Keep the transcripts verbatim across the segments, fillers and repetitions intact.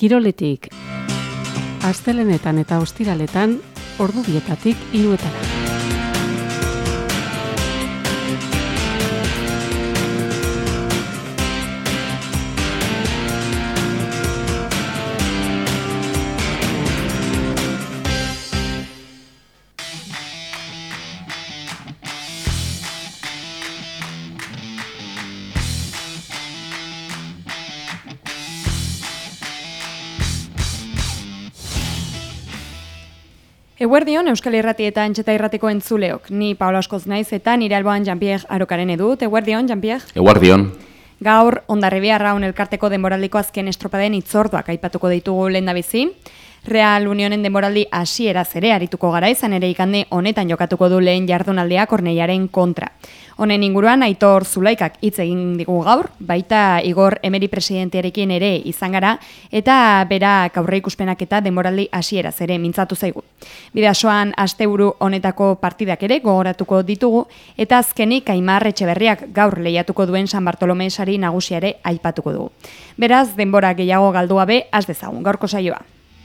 Kiroletik. Astelehenetan eta ostiraletan, ordu bietatik hiruetara. Eguerdion, Euskal Irrati eta Antxeta Irratiko entzuleok. Ni Paola Askoz naiz eta nire alboan Jean-Pierre Arokaren edut. Eguerdion, Jean-Pierre? Eguerdion. Gaur, Hondarribia Arraun elkarteko denboraldiko azken estropaden hitzorduak aipatuko ditugu lehendabizi. Real Unionen denboraldi hasieraz ere arituko gara, izan ere igande honetan jokatuko du lehen jardunaldia Korneiaren kontra. Honen inguruan Aitor Zulaikak hitz egin digu gaur, baita Igor Emeri presidentearekin ere izan gara, eta berak aurreikuspenak eta denboraldi hasieraz ere mintzatu zaigu. Bidasoan asteburu honetako partidak ere gogoratuko ditugu, eta azkenik Aimar Etxeberriak gaur lehiatuko duen San Bartolome sari nagusiare aipatuko dugu. Beraz, denbora gehiago galdu gabe, has dezagun gaurko saioa.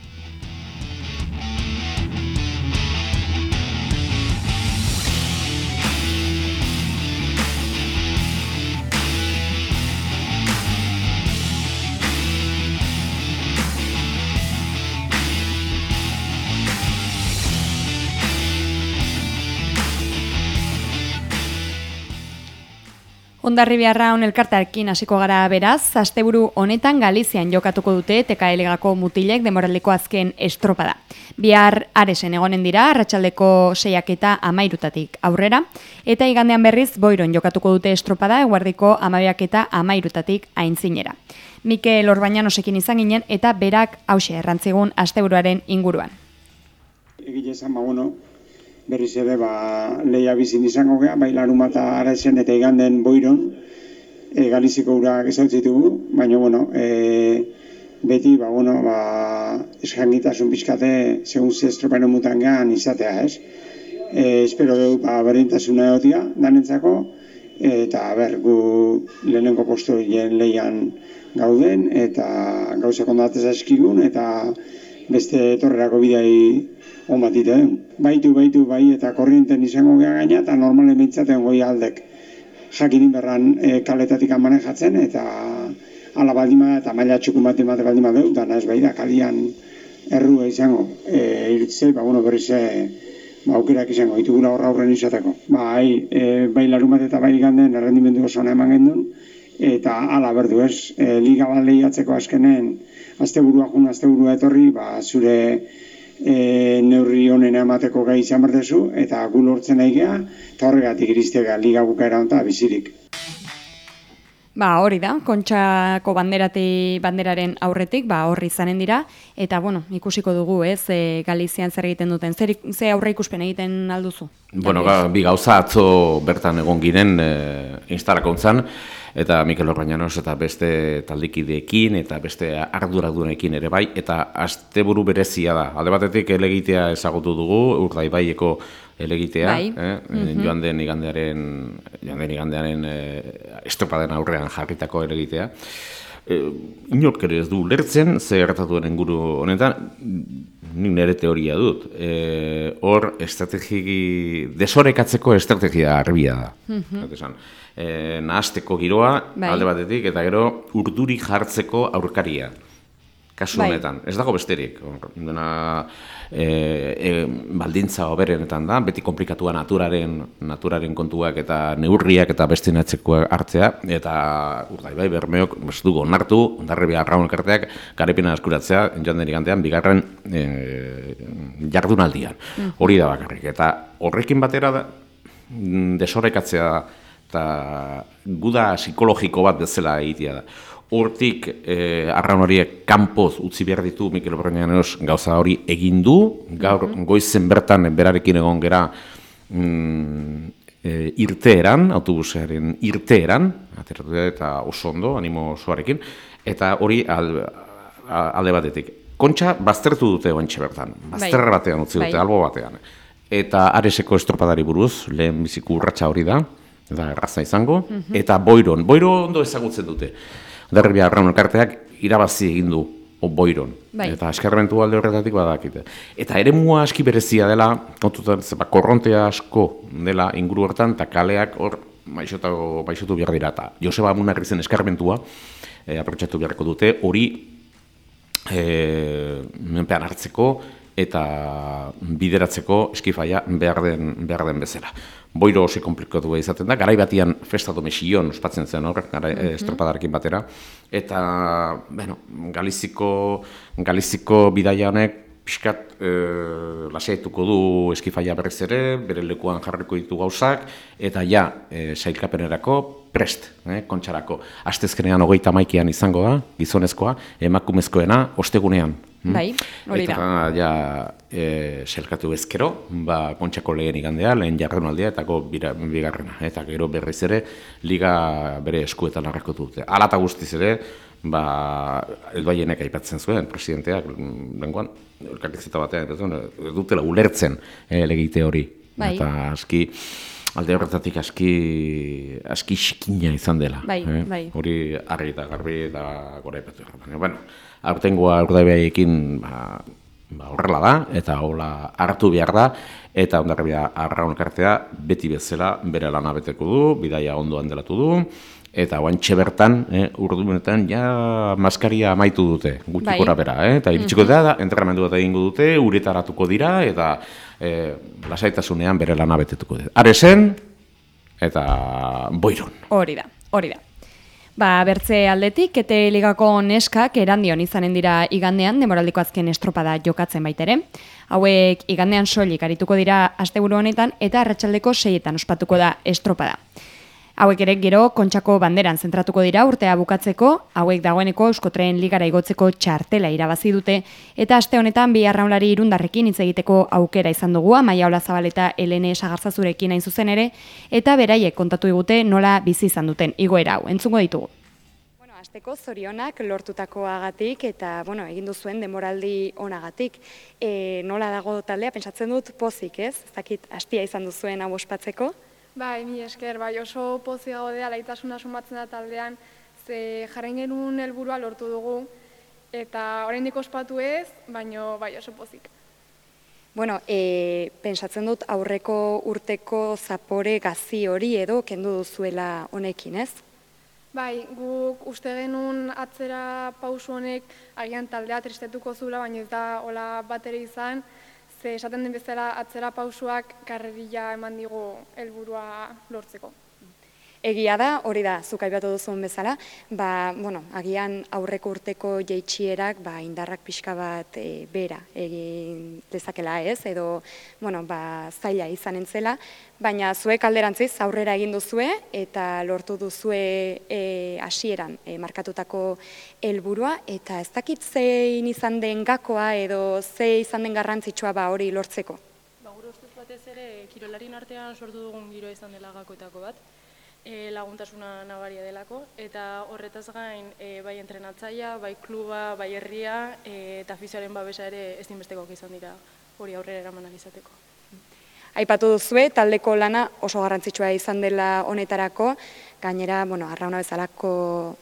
Hondarribia Arraun elkartearekin hasiko gara beraz, asteburu honetan Galizian jokatuko dute Teka Elegako mutilek denboraldiko azken estropada. Bihar Aresen egonen dira, arratsaldeko seiak eta amairutatik aurrera, eta igandean berriz Boiron jokatuko dute estropada, eguerdiko amabiak eta amairutatik aintzinera. Mikel Orbañanosekin izan ginen, eta berak hauxe errantzigun asteburuaren inguruan. Egile esan, ba, bueno, berriz ere, ba, lehia bizin izango geha, bai larumata Aresen eta iganden Boiron, e, Galiziko urak ezautzitugu, baina, bueno, e, beti, ba, bueno, ba, eskangitasun pixkate, segun ze estropaino mutan gehan izatea, ez? E, espero dugu, ba, berdintasuna egotia, danentzako, eta, ber, gu lehenengo postu lehian gauden, eta gauza kondatez eskigun, eta beste etorrerako bidei on bat ite. Baitu, baitu, bai, eta korrienten izango geha gaina, eta normalen bintzaten goi aldek jakinin berran e, kaletatik manejatzen, eta ala baldima eta maila txukun bat emate baldima deu, da naz bai da kalian errua izango e, iritzei, ba, bueno, berriz ba, aukerak izango, ditugula horra aurren izateko. Bai, e, bai larumat eta bai ganden errendimendu oso eman gendun, eta ala berdu ez, e, liga bat lehiatzeko azkenen, asteburua jun, asteburua etorri, ba, zure E, neurri honen emateko gai izan berdezu, eta gu lortzen nahi geha, eta horregatik iristega liga bukaera honta bizirik. Ba, hori da, Kontxako banderati, banderaren aurretik, ba, horri izanen dira, eta, bueno, ikusiko dugu, ez, e, Galizian zer egiten duten, zer, ze aurre ikuspen egiten alduzu? Bueno, ga, bi gauza atzo bertan egon ginen e, instalakontzan, eta Mikel Orbañanos eta beste taldikideekin eta beste arduradunekin ere bai, eta asteburu berezia da. Alde batetik elegitea ezagutu dugu, Urdaibaieko elegitea, bai. eh? mm-hmm. joan den igandearen, joan den igandearen eh, estropaden aurrean jarritako elegitea. Eh, inork ere ez du lertzen, ze gertatuen inguru honetan, nik nire teoria dut. Eh, hor, estrategi, desorekatzeko estrategia arbia da. Mm-hmm. E, nahasteko giroa, bai. Alde batetik, eta gero urduri jartzeko aurkaria, kasu honetan. Bai. Ez dago besterik. Dena, e, e, baldintza oberenetan da, beti komplikatua naturaren, naturaren kontuak eta neurriak eta beste natzeko hartzea, eta Urdaibai Bermeok ez dugu onartu, Hondarribia Arraun elkarteak garipena eskuratzea, joan den igandean, bigarren e, jardunaldian. Mm. Hori da bakarrik. Eta horrekin batera da, desorekatzea eta guda psikologiko bat bezala egitea da. Hortik eh, arraun horiek kanpoz utzi behar ditu Mikel Orbañanos gauza hori egin du, gaur mm-hmm. goizen bertan berarekin egon gera mm, e, irteeran, autobusearen irteeran, ateratu eta oso ondo, animo osoarekin, eta hori alde, alde batetik. Kontxa baztertu dute oantxe bertan, bazterra batean utzi dute, bai. Albo batean. Eta Areseko estropadari buruz, lehen biziko urratsa hori da, da erraza izango, mm-hmm. eta Boiron. Boiro ondo ezagutzen dute. Hondarribia Arraun elkarteak irabazi egin du o boiron. Bai. Eta eskarmentu alde horretatik badakite. Eta eremua aski berezia dela, kontutan, zeba, korrontea asko dela inguru hortan, eta kaleak hor maixotu, maixotu behar dira. Eta Joseba Munarri zen eskarmentua, e, aprotxatu beharko dute, hori e, menpean hartzeko, eta bideratzeko eskifaia behar den, behar den bezala. Boiro oso komplikatu izaten da, garai batian festa domexillon ospatzen zen hor, mm-hmm. estropadarekin batera, eta, bueno, Galiziko, Galiziko bidaia honek pixkat e, lasaiatuko du eskifaia berriz ere, bere lekuan jarriko ditu gauzak, eta ja, e, sailkapenerako prest, eh, kontxarako. Astezkenean hogeita hamaikean izango da, gizonezkoa, emakumezkoena, ostegunean. Hmm? Bai, hori da. Eta ja, e, sailkatu ezkero, ba, kontxako lehen igandea, lehen jardunaldia, eta go bira, bigarrena. Eta gero berriz ere, liga bere eskuetan harrakotu dute. Hala eta guztiz ere, ba, Elbaienek aipatzen zuen, presidenteak, lenguan, elkarrizketa batean, ez dutela ulertzen eh, legite hori. Bai. Eta aski, alde horretatik aski, aski xikina izan dela. Bai, eh? bai. Hori argi eta garbi eta gora ipatu. Bueno, aurtengoa urdaibaiekin ba, ba, horrela da, eta hola hartu behar da, eta Hondarribia Arraun Elkartea beti bezala bere lana beteko du, bidaia ondoan delatu du, eta oantxe bertan, eh, urdunetan, ja maskaria amaitu dute, gutxi gora bera, eh? Eta iritsiko da, entrenamendu bat egingo dute, uretaratuko dira, eta eh, lasaitasunean bere lana betetuko dute. Aresen, eta Boiron. Hori da, hori da. Ba, bertze aldetik, Ete Ligako neskak erandion izanen dira igandean, demoraldiko azken estropada jokatzen baitere. Hauek igandean soilik arituko dira asteburu honetan, eta arratsaldeko seietan ospatuko da estropada. Hauek ere gero Kontxako banderan zentratuko dira urtea bukatzeko, hauek dagoeneko Euskotren Ligara igotzeko txartela irabazi dute, eta aste honetan bi arraunlari irundarrekin hitz egiteko aukera izan dugu, Amaia Olazabal eta Elene Sagartzazurekin hain zuzen ere, eta beraiek kontatu digute nola bizi izan duten igoera hau, entzungo ditugu. Bueno, asteko zorionak lortutakoagatik eta bueno, egin duzuen demoraldi onagatik. E, nola dago taldea, pentsatzen dut pozik, ez? Ez dakit astia izan duzuen hau ospatzeko. Bai, mi esker, bai, oso pozik gaudea laitasuna sumatzen da taldean, ze jarren genuen helburua lortu dugu, eta oraindik ospatu ez, baino bai oso pozik. Bueno, e, pentsatzen dut aurreko urteko zapore gazi hori edo kendu duzuela honekin, ez? Bai, guk uste genuen atzera pausu honek agian taldea tristetuko zula, baina ez da hola bat ere izan, ze esaten den bezala atzera pausuak karrerilla eman digu helburua lortzeko. Egia da, hori da, zuk aipatu duzun bezala, ba, bueno, agian aurreko urteko jeitxierak ba, indarrak pixka bat e, bera egin dezakela ez, edo bueno, ba, zaila izan entzela, baina zuek alderantziz aurrera egin duzue eta lortu duzue e, hasieran e, markatutako helburua, eta ez dakit zein izan den gakoa edo ze izan den garrantzitsua ba, hori lortzeko? Ba, gure ustez batez ere, kirolarien artean sortu dugun giroa izan dela gakoetako bat, E, laguntasuna nabaria delako, eta horretaz gain e, bai entrenatzaia, bai kluba, bai herria, e, eta afizioaren babesa ere ezinbestekoak izan dira hori aurrera eramanak izateko. Aipatu duzue, taldeko lana oso garrantzitsua izan dela honetarako, gainera, bueno, Arrauna bezalako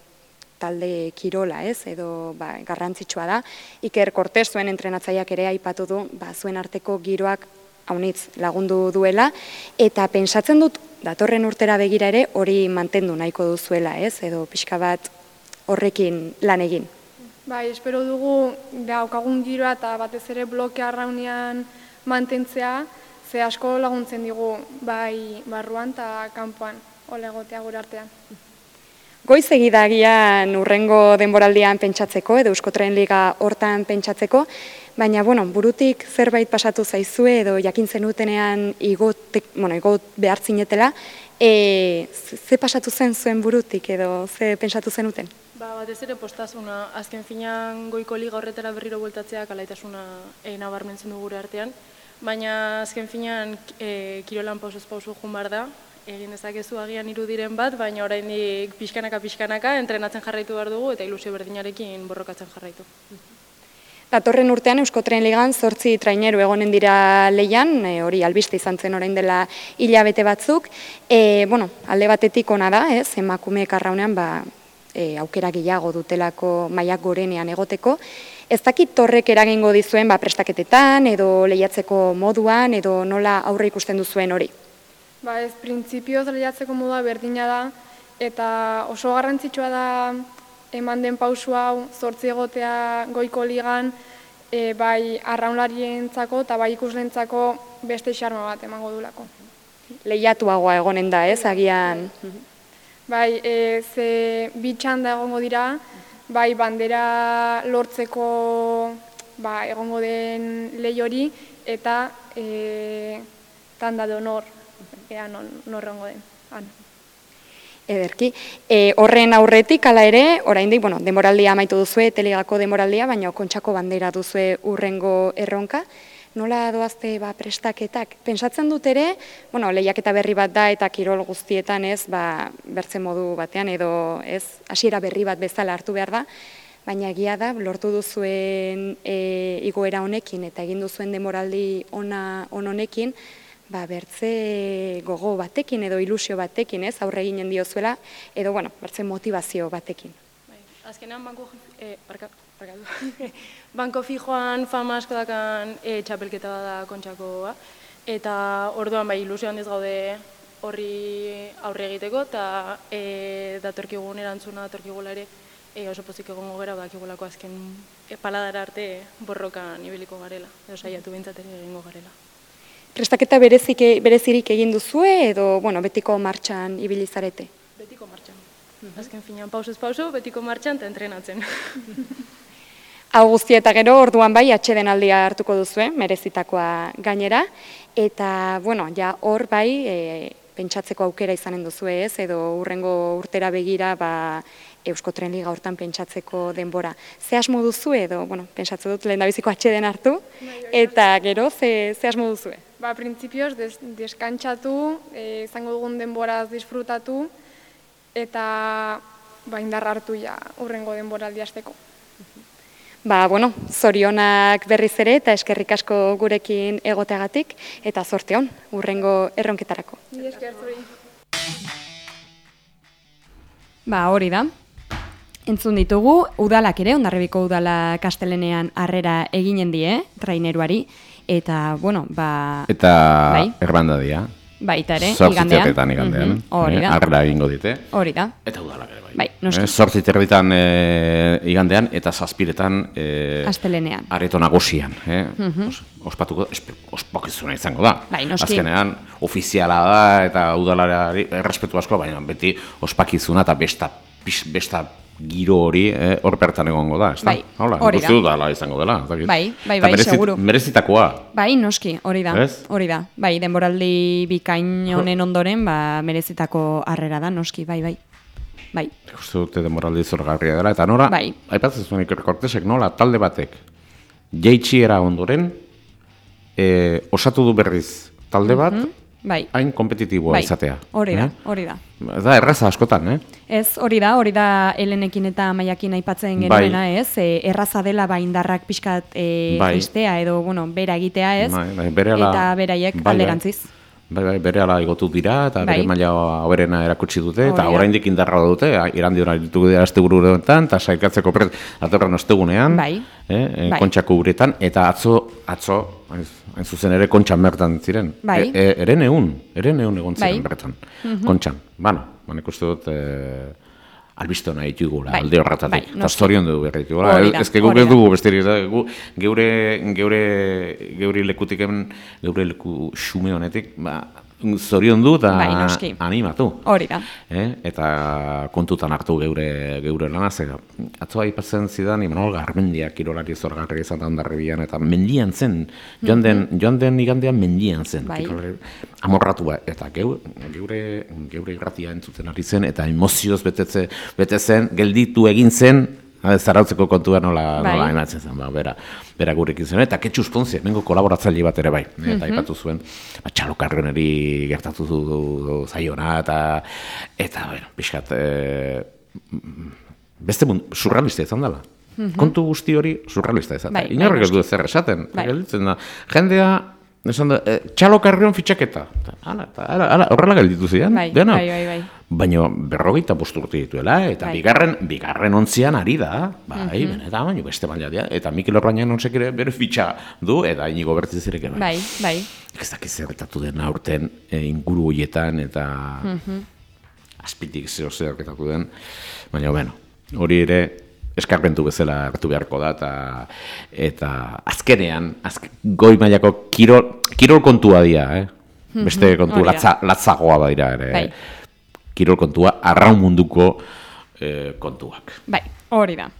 talde kirola, ez, edo ba, garrantzitsua da. Iker Kortes zuen entrenatzaileak ere aipatu du, ba, zuen arteko giroak haunitz lagundu duela, eta pentsatzen dut, datorren urtera begira ere hori mantendu nahiko duzuela, ez? Edo pixka bat horrekin lan egin. Bai, espero dugu daukagun giroa eta batez ere bloke arraunean mantentzea, ze asko laguntzen digu bai barruan eta kanpoan, ole egotea gure artean. Goiz egidagian urrengo denboraldian pentsatzeko, edo Euskotren Liga hortan pentsatzeko, baina, bueno, burutik zerbait pasatu zaizue edo jakin zenutenean igotek, bueno, igot behar zinetela, e, ze pasatu zen zuen burutik edo ze pentsatu zenuten? Ba, batez ere postasuna, azken finean goiko liga horretara berriro bueltatzeak alaitasuna e, nabarmentzen du gure artean, baina azken finean e, kirolan pausuz pausu jun behar da, egin dezakezu agian irudiren bat, baina oraindik pixkanaka-pixkanaka entrenatzen jarraitu behar dugu eta ilusio berdinarekin borrokatzen jarraitu. Datorren urtean Euskotren Ligan zortzi traineru egonen dira leian, e, hori albiste izan zen orain dela hilabete batzuk. E, bueno, alde batetik ona da, ez, emakumeek arraunean ba, e, aukera gehiago dutelako mailak gorenean egoteko. Ez dakit horrek eragingo dizuen ba, prestaketetan edo lehiatzeko moduan edo nola aurre ikusten duzuen hori? Ba ez, printzipioz lehiatzeko modua berdina da eta oso garrantzitsua da eman den pausu hau zortzi egotea goiko ligan e, bai arraunlarientzako eta bai ikuslentzako beste xarma bat emango dulako. Lehiatuagoa egonen da, ez, agian? Bai, e, ze bi txanda egongo dira, bai bandera lortzeko ba, egongo den lehi hori eta e, tanda de honor, ea non, nor egongo den. Han. Ederki. E, horren aurretik, hala ere, oraindik, bueno, denboraldia amaitu duzue, teligako denboraldia, baina Kontxako bandera duzue urrengo erronka. Nola doazte ba, prestaketak? Pentsatzen dut ere, bueno, lehiaketa berri bat da eta kirol guztietan ez, ba, bertze modu batean edo ez, hasiera berri bat bezala hartu behar da, baina egia da, lortu duzuen e, igoera honekin eta egin duzuen denboraldi ona on honekin, ba, bertze gogo batekin edo ilusio batekin, ez, aurre eginen diozuela, edo, bueno, bertze motivazio batekin. Bai, azkenean banko, eh, barka, barkatu. banko fijoan fama asko dakan e, txapelketa da Kontxakoa, eta orduan bai ilusio handiz gaude horri aurre egiteko, eta e, datorkigun erantzuna datorkigula ere e, oso pozik egongo gara, dakigulako azken e, paladara arte borrokan ibiliko garela, edo saiatu bintzat ere egingo garela. Prestaketa berezik, berezirik egin duzue edo bueno, betiko martxan ibili zarete? Betiko martxan. Azken finean pausuz pausu, betiko martxan eta entrenatzen. Hau guztia eta gero, orduan bai, atsedenaldia hartuko duzue, merezitakoa gainera, eta bueno, ja hor bai, e, pentsatzeko aukera izanen duzue ez, edo hurrengo urtera begira ba, Eusko Tren Liga hortan pentsatzeko denbora. Ze asmo duzu edo, bueno, pentsatze dut lehendabiziko atxeden hartu, eta gero ze, ze asmo duzue? Ba, printzipioz, des, deskantxatu, e, izango dugun denboraz disfrutatu, eta ba, indarra hartu ja urrengo denboraldi hasteko. Ba, bueno, zorionak berriz ere eta eskerrik asko gurekin egoteagatik, eta zorte hon, urrengo erronketarako. Ni esker zuri. Ba, hori da. Entzun ditugu, udalak ere, Hondarribiko udala Kastelenean harrera eginen die, traineruari, eta, bueno, ba... Eta bai? erbandadia. Baita ere, igandean. Zortziterritan igandean. Mm-hmm. Hori da. Harrera egingo dite. Hori da. Eta udalak ere bai. Bai, noski. Zortziterritan e, igandean eta zazpiretan... E, Astelenean. Areto nagusian. Eh? Mm-hmm. Os, ospatuko, ospakizuna izango da. Bai, noski. Azkenean, ofiziala da eta udalari errespetu asko, baina beti ospakizuna eta besta, besta giro hori hor eh, bertan egongo da, ez da? Bai, hori da. Guzti dut ala izango dela. Bai, bai, bai, merezit, seguru. Merezitakoa. Bai, noski, hori da. Ez? Hori da. Bai, denboraldi bikain honen ondoren, ba, merezitako harrera da, noski, bai, bai. Bai. Uste dute denboraldi zorgarria dela, eta nora, bai. aipatzen zuen Iker Kortesek nola, talde batek, jeitxiera ondoren, e, osatu du berriz talde bat, mm-hmm. Bai. Hain kompetitiboa bai. Izatea. Hori da, eh? hori da. Da, erraza askotan, eh? Ez, hori da, hori da Helenekin eta Maiakin aipatzen genuena, bai. Ez? E, erraza dela ba indarrak pixkat e, bai. Istea edo, bueno, bera egitea, ez? Bai, bai, bereala, eta beraiek bai, alderantziz. Bai, bai, bere ala igotu dira, eta bai. bere maila hoberena erakutsi dute, eta oraindik indarra dute, irandi hona ditugu dira asteburu honetan, eta sailkatzeko prez datorren ostegunean, bai. eh, bai. Kontxako uretan, eta atzo, atzo, hain zuzen ere kontxan bertan ziren. Bai. E, e, eren egun, eren egun egon ziren bai. bertan, Mm-hmm. kontxan. Bano, banek uste dut... E, albiste hona ditugula, bai, alde horretatik. Bai, eta zorion dugu berri ditugula. Ez que guk ez dugu besterik, gu, geure, geure, geure lekutiken, geure leku xume honetik, ba, zorion du eta bai, animatu. Hori da. Eh? Eta kontutan hartu geure, geure lana, zera. Atzoa ipatzen zidan, Imanol Garmendiak kirolari zorgarri izan da Hondarribian, eta mendian zen, joan den, mm-hmm. joan den igandean mendian zen. Bai. Amorratu ba, eta geure, geure, geure irratia entzuten ari zen, eta emozioz betetze, bete zen, gelditu egin zen, zarautzeko kontua nola, bai. nola ematzen zen, ba, bera, bera gurekin zen, eta Ketxus Ponzi, nengo kolaboratzaile bat ere bai, mm-hmm. eta aipatu zuen, ba, txalokarreneri gertatu du, du, du zaiona, eta, eta, bueno, pixkat, e, beste mund, surrealista izan dela. Mm-hmm. Kontu guzti hori surrealista izan. Bai, inorrek ez du zer esaten, bai. Gelditzen da, jendea, esan da, e, txalokarrion fitxaketa, eta, ala, ala, ala, horrela gelditu ziren, bai, bai, bai, bai. baina berrogeita bost urte dituela, eta Bai. bigarren, bigarren ontzian ari da, bai, benetan, baina beste maila dira, eta Mikel Orbañan ontsek ere bere fitxa du, eta Inigo Bertiz ere bai. Bai, bai. Ez dakit zerretatu den aurten e, inguru horietan, eta azpitik zeo zerretatu den, baina, bueno, hori ere, eskarpentu bezala hartu beharko da, eta, eta azkenean, azk, goi mailako kirol, kirol kontua dira, eh? Beste kontu latza, latzagoa badira ere. Bai. Kirol kontua, arraun munduko eh, kontuak. Bai, hori da.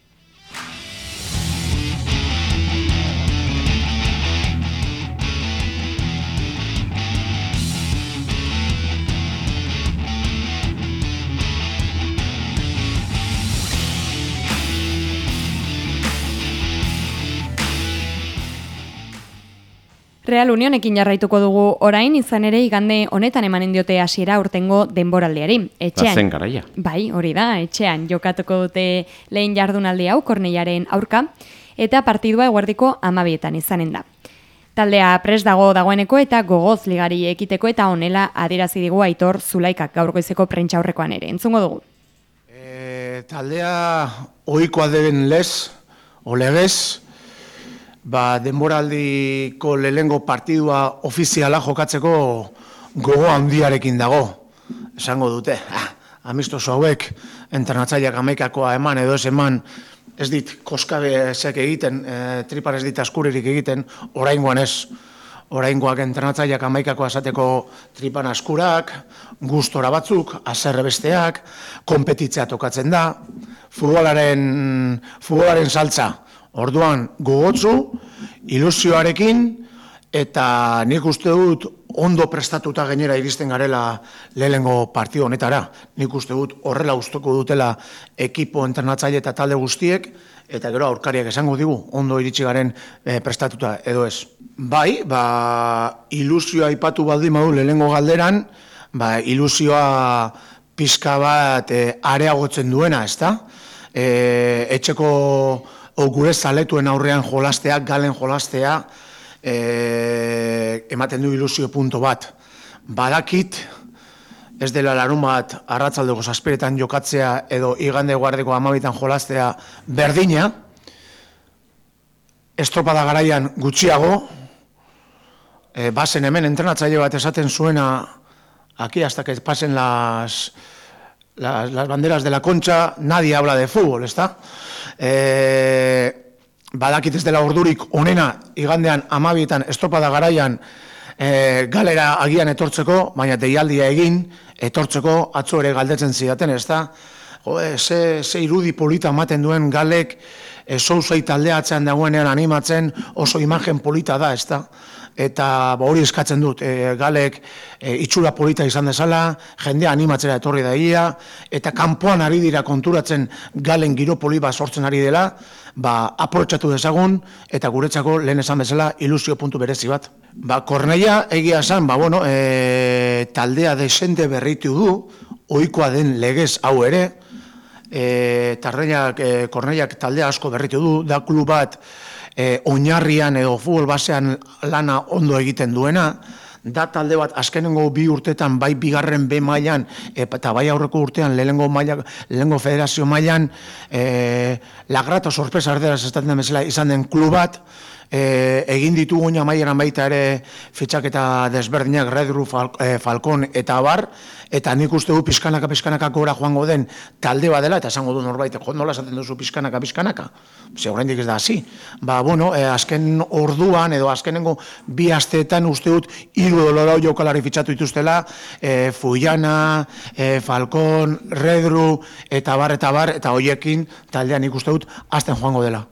Real Unionekin jarraituko dugu orain, izan ere igande honetan emanen diote hasiera urtengo denboraldiari. Etxean. Bazen garaia. Bai, hori da, etxean jokatuko dute lehen jardunaldi hau Kornellaren aurka, eta partidua eguerdiko amabietan izanen da. Taldea prest dago dagoeneko eta gogoz ligari ekiteko eta honela adierazi digu Aitor Zulaikak gaur goizeko prentsaurrekoan ere. Entzungo dugu. E, taldea ohikoa den lez, olegez, ba, denboraldiko lehengo partidua ofiziala jokatzeko gogo handiarekin dago, esango dute. Ah, amistoso hauek, entrenatzaileak hamaikakoa eman edo ez eman, ez dit koskabezek egiten, e, tripar ez dit askuririk egiten, oraingoan ez. Oraingoak entrenatzaileak hamaikakoa esateko tripan askurak, gustora batzuk, haserre besteak, konpetitzea tokatzen da, futbolaren, futbolaren saltza. Orduan gogotzu, ilusioarekin, eta nik uste dut ondo prestatuta gainera iristen garela lehengo partido honetara. Nik uste dut horrela usteko dutela ekipo entrenatzaile eta talde guztiek, eta gero aurkariak esango digu, ondo iritsi garen e, prestatuta edo ez. Bai, ba, ilusioa aipatu baldin badu lehengo galderan, ba, ilusioa pizka bat e, areagotzen duena, ezta? E, etxeko o gure zaletuen aurrean jolasteak, galen jolastea, e, ematen du ilusio punto bat. Badakit, ez dela larun bat arratzaldeko zazpiretan jokatzea edo igande guardeko amabitan jolastea berdina, estropada garaian gutxiago, e, bazen hemen entrenatzaile bat esaten zuena, aquí hasta que pasen las... Las, las banderas de la concha, nadie habla de fútbol, ¿está? E, badakit ez dela ordurik onena, igandean amabietan estropada garaian e, galera agian etortzeko, baina deialdia egin, etortzeko atzo ere galdetzen zidaten, ezta? Ze, ze irudi polita ematen duen galek, e, souzei taldeatzen dagoenean animatzen, oso imagen polita da, ezta? Eta hori eskatzen dut, e, galek e, itxura polita izan dezala, jendea animatzera etorri daia, eta kanpoan ari dira konturatzen galen giro poli bat sortzen ari dela, ba, aprobetxatu dezagun, eta guretzako lehen esan bezala ilusio puntu berezi bat. Ba, Kornella egia esan, ba, bueno, e, taldea desente berritu du, ohikoa den legez hau ere, e, Tarreiak, e, Kornellak taldea asko berritu du, da klub bat, E, oinarrian edo futbol basean lana ondo egiten duena, da talde bat azkenengo bi urtetan bai bigarren B mailan eta bai aurreko urtean lehengo maila, lehengo federazio mailan e, la grata sorpresa erderaz estatzen den bezala izan den klub bat, e, egin ditu oina maileran baita ere fitxaketa desberdinak Redru, Fal, e, Falcon eta Abar, eta nik uste du pizkanaka pizkanaka gora joango den talde bat dela, eta esango du norbait, jo, nola esaten duzu pizkanaka pizkanaka? Ze oraindik ez da hasi. Ba, bueno, eh, azken orduan edo azkenengo bi asteetan uste dut hiru edo lau jokalari fitxatu dituztela, eh, Fuiana, eh, Falcon, Redru, eta bar, eta bar, eta hoiekin taldean nik uste dut azten joango dela.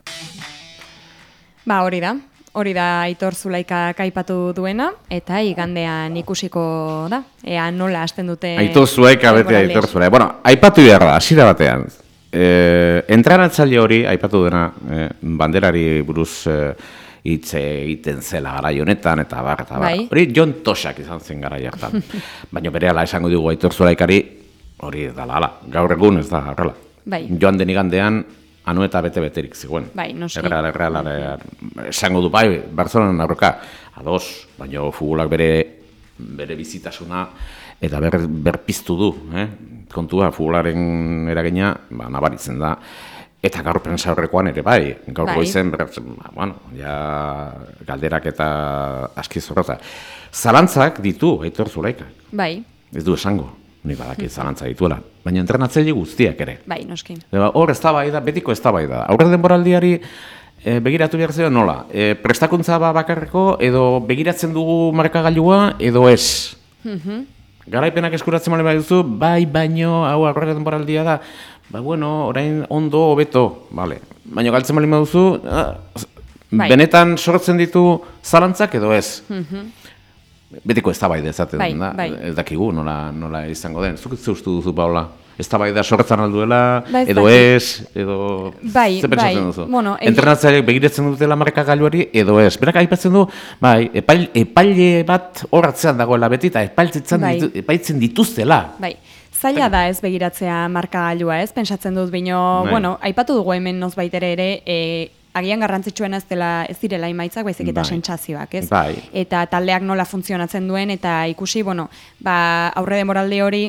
Ba, hori da. Hori da Aitor Zulaikak aipatu duena, eta igandean ikusiko da. Ea nola hasten dute... Aitor Zulaika bete Aitor Zulaika. Bueno, aipatu behar da, hasiera batean. Eh, entrenatzaile hori, aipatu dena, eh, banderari buruz eh, hitz egiten zela garai honetan, eta bar, eta bar. Bai. Hori Jon Tosak izan zen garai hartan. Baina berehala esango dugu Aitor Zulaikari, hori ez dala, ala, gaur egun ez da, horrela. Bai. Joan den igandean, anu eta bete-beterik zigoen. Bai, noski. Erreal, erreal, esango du, bai, Barcelonan aurreka, ados, baina futbolak bere, bere bizitasuna eta ber, berpiztu du, eh? Kontua, futbolaren eragina, ba, nabaritzen da. Eta gaur prentsa horrekoan ere bai, gaur bai. goizen, bueno, ja galderak eta aski zorrota. Zalantzak ditu, Aitor Zulaikak. Bai. Ez du esango, ni badaki zalantza dituela. Baina entrenatzaile guztiak ere. Bai, noski. Hor eztabaida, betiko eztabaida. Aurre denboraldiari e, begiratu behar zeo nola? E, prestakuntza ba bakarreko edo begiratzen dugu markagailua edo ez? Mhm. Garaipenak eskuratzen bali bai duzu, bai baino hau aurre denboraldia da. Ba, bueno, orain ondo hobeto, vale. Baina galtzen bali duzu, ah, bai. benetan sortzen ditu zalantzak edo ez? Mhm. Betiko eztabaida ezaten bai, da, bai. ez dakigu nola, nola izango den. Zuk ze uste duzu, Paula? Eztabaida sortzen alduela, Ba, ez edo dakit. ez, edo... Bai, ze pentsatzen bai. duzu? Bueno, egi- Entrenatzaileek begiratzen dutela markagailuari edo ez. Berak aipatzen du, bai, epail, epaile bat horratzean dagoela beti eta epaitzen, Bai. ditu, epaitzen dituztela. Bai. Zaila da ez begiratzea markagailua, ez? Pentsatzen dut bino, Bai. bueno, aipatu dugu hemen nozbait ere ere, e, agian garrantzitsuena ez dela ez direla emaitzak, baizik eta Bai. sentsazioak, ez? Bai. Eta taldeak nola funtzionatzen duen eta ikusi, bueno, ba aurre denboraldi hori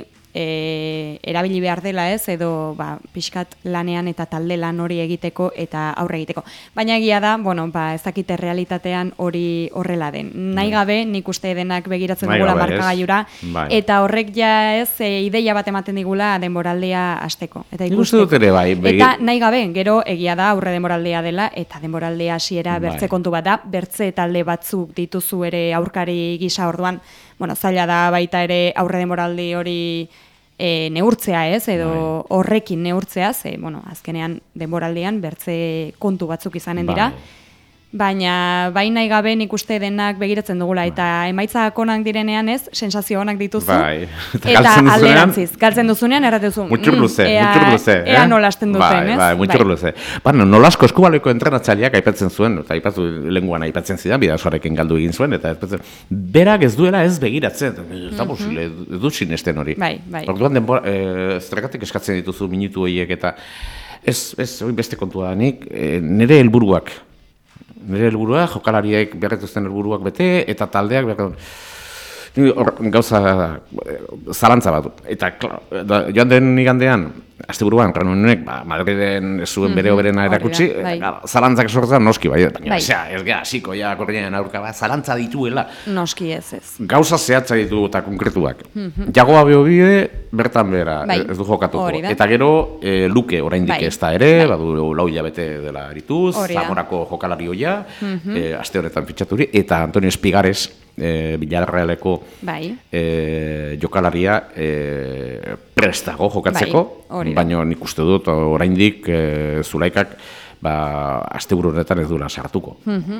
e, erabili behar dela, ez? Edo ba pixkat lanean eta talde lan hori egiteko eta aurre egiteko. Baina egia da, bueno, ba ez dakite realitatean hori horrela den. Nahi gabe nik uste denak begiratzen Nahi dugula gabe, ez? markagailura Bai. eta horrek ja ez e, ideia bat ematen digula denboraldia hasteko. Eta Nik uste dut ere bai, begi- Eta nahi gabe, gero egia da aurre denboraldia dela eta denboraldia hasiera Bai. bertze kontu bat da, bertze talde batzuk dituzu ere aurkari gisa orduan, bueno, zaila da baita ere aurre denboraldi hori e, neurtzea ez, edo Bai. horrekin neurtzea, ze, bueno, azkenean denboraldian bertze kontu batzuk izanen dira, Bai. baina bai nahi gabe nik uste denak begiratzen dugula, eta emaitzak onak direnean ez, sensazio onak dituzu, Bai. Eta eta galtzen duzunean- alderantziz, galtzen duzunean errate duzu, Mutxur luze, ea, mutxur luze. ea eh? nolasten duten, bai, ez? Bai, mutxur luze. Baina, nolasko eskubaleko entrenatzaileak aipatzen zuen, eta aipatu lenguan aipatzen zidan, bidasoarekin galdu egin zuen, eta aipatzen, berak ez duela ez begiratzen, ez da posible, ez du sinesten hori. Bai, bai. Orduan denbora, eh, zergatik eskatzen dituzu minutu horiek, eta ez, ez, hori beste kontua da nik, eh, nire helburuak, nire helburua, jokalariek berretuzten helburuak bete, eta taldeak behar Ni hor, gauza eh, zalantza bat. Eta klar, da, joan den igandean, asteburuan, Ranunek, ba, Madriden ez zuen bere hoberena hori da, erakutsi, bai. gara, zalantzak sortzen noski, bai, baina, Bai. osea, ez gara, hasiko ja, korrien aurka, ba, zalantza dituela. Noski ez ez. Gauza zehatza ditu eta konkretuak. Jagoa Beobide, bertan bera, Bai. ez du jokatuko. Hori da. Eta gero, e, Luke oraindik Bai. ez da ere, Bai. badu lau hilabete dela erituz, Hori da. Zamorako jokalari hoia, e, aste honetan fitxaturi, eta Antonio Espigares, e, Villarrealeko Bai. e, jokalaria e, prestago jokatzeko, Bai, hori da. baina nik uste dut oraindik e, Zulaikak ba, asteburu honetan ez duela sartuko.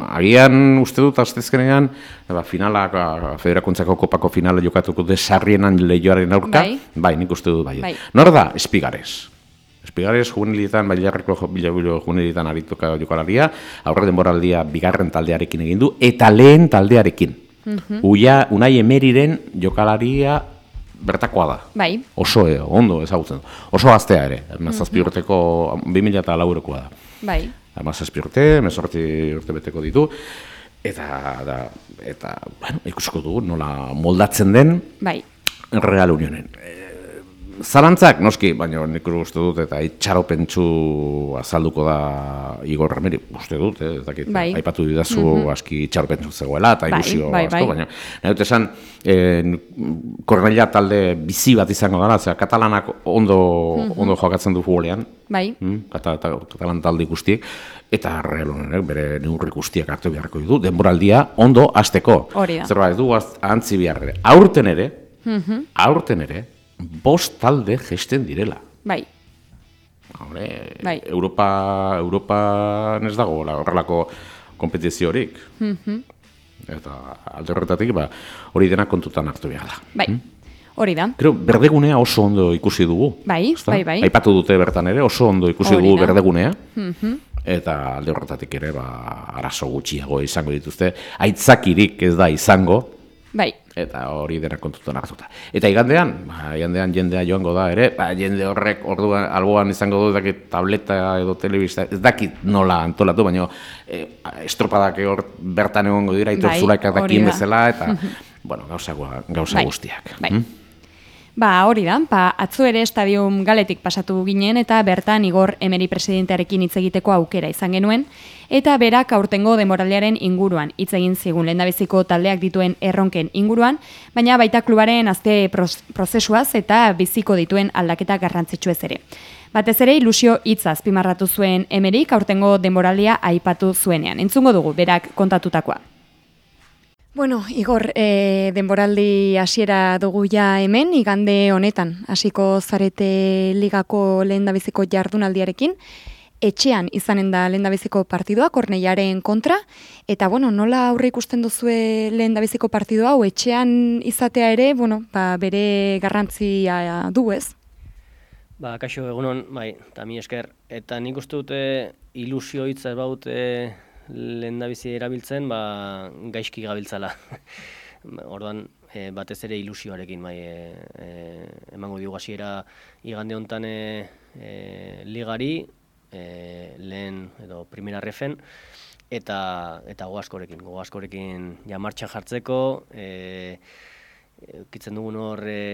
Agian uste dut astezkenean ba, finalak, ba, Federakuntzako kopako finala jokatuko desarrienan lehioaren aurka, Bai. bai, nik uste dut bai. Bai. Nor da? Espigares. Espigares juvenilitan, bailarreko bilabilo juvenilitan arituka jokalaria, aurre denboraldia bigarren taldearekin egin du, eta lehen taldearekin. Uia, Unai Emeriren jokalaria bertakoa da. Bai. Oso e, ondo ezagutzen du. Oso gaztea ere, hamazazpi urteko, bi mila eta lau eurokoa da. Bai. Hamazazpi urte, hemezortzi urte beteko ditu, eta, da, eta bueno, ikusiko dugu nola moldatzen den Bai. Real Unionen. E, zalantzak, noski, baina nik uste dut, eta itxaropentsu azalduko da Igor Ramiri, uste dut, eh, ez dakit, Bai. aipatu didazu aski itxaropentsu zegoela, eta Bai, ilusio bai, asko, bai. baina nahi dut esan, eh, Kornellà talde bizi bat izango dela, zera, katalanak ondo, ondo jokatzen du futbolean, Bai. Mm, kata, ta, katalan talde guztiek, eta Real Unionek bere neurri guztiak hartu beharko ditu, denboraldia ondo hasteko. Hori da. Zerbait, ez du ahantzi behar ere. Aurten ere, aurten ere, bost talde gesten direla. Bai. Hombre, Bai. Europa, Europan ez dago horrelako kompetiziorik. Eta alde horretatik, ba, hori dena kontutan hartu behar da. Bai. Hori da. Creo, berdegunea oso ondo ikusi dugu. Bai, ezta? bai, bai. Aipatu dute bertan ere, oso ondo ikusi Hori dugu da. berdegunea. Eta alde horretatik ere, ba, arazo gutxiago izango dituzte. Aitzakirik ez da izango, Bai. eta hori dena kontutan hartuta. Eta igandean, ba, igandean jendea joango da ere, ba, jende horrek orduan alboan izango du dakit tableta edo telebista, ez dakit nola antolatu, baina e, estropadak hor bertan egongo dira, Aitor Bai, Zulaikak hori dakien da. bezala, eta bueno, gauza, gua- gauza Bai, guztiak. bai. Mm? Ba, hori da, ba, atzo ere estadium galetik pasatu ginen eta bertan Igor Emery presidentearekin hitz egiteko aukera izan genuen, eta berak aurtengo denboraldiaren inguruan hitz egin zigun lehendabiziko taldeak dituen erronken inguruan, baina baita klubaren azte prozesuaz eta biziko dituen aldaketa garrantzitsuez ere. Batez ere ilusio hitza azpimarratu zuen Emeryk aurtengo denboraldia aipatu zuenean. Entzungo dugu berak kontatutakoa. Bueno, Igor, e, denboraldi hasiera dugu ja hemen, igande honetan, hasiko zarete ligako lehendabiziko jardunaldiarekin, etxean izanen da lehendabiziko partidua, Kornellaren kontra, eta bueno, nola aurre ikusten duzue lehendabiziko partidua, hau etxean izatea ere, bueno, ba, bere garrantzia du ez? Ba, kaixo egunon, bai, eta mi esker, eta nik uste dute ilusio hitza ez baute lehendabizi erabiltzen, ba, gaizki gabiltzala. Orduan, e, batez ere ilusioarekin, bai, e, e, emango diogu hasiera igande hontan e, e, ligari, e, lehen edo primera refen, eta eta goaskorekin, goaskorekin ja martxan jartzeko, e, kitzen dugun hor e,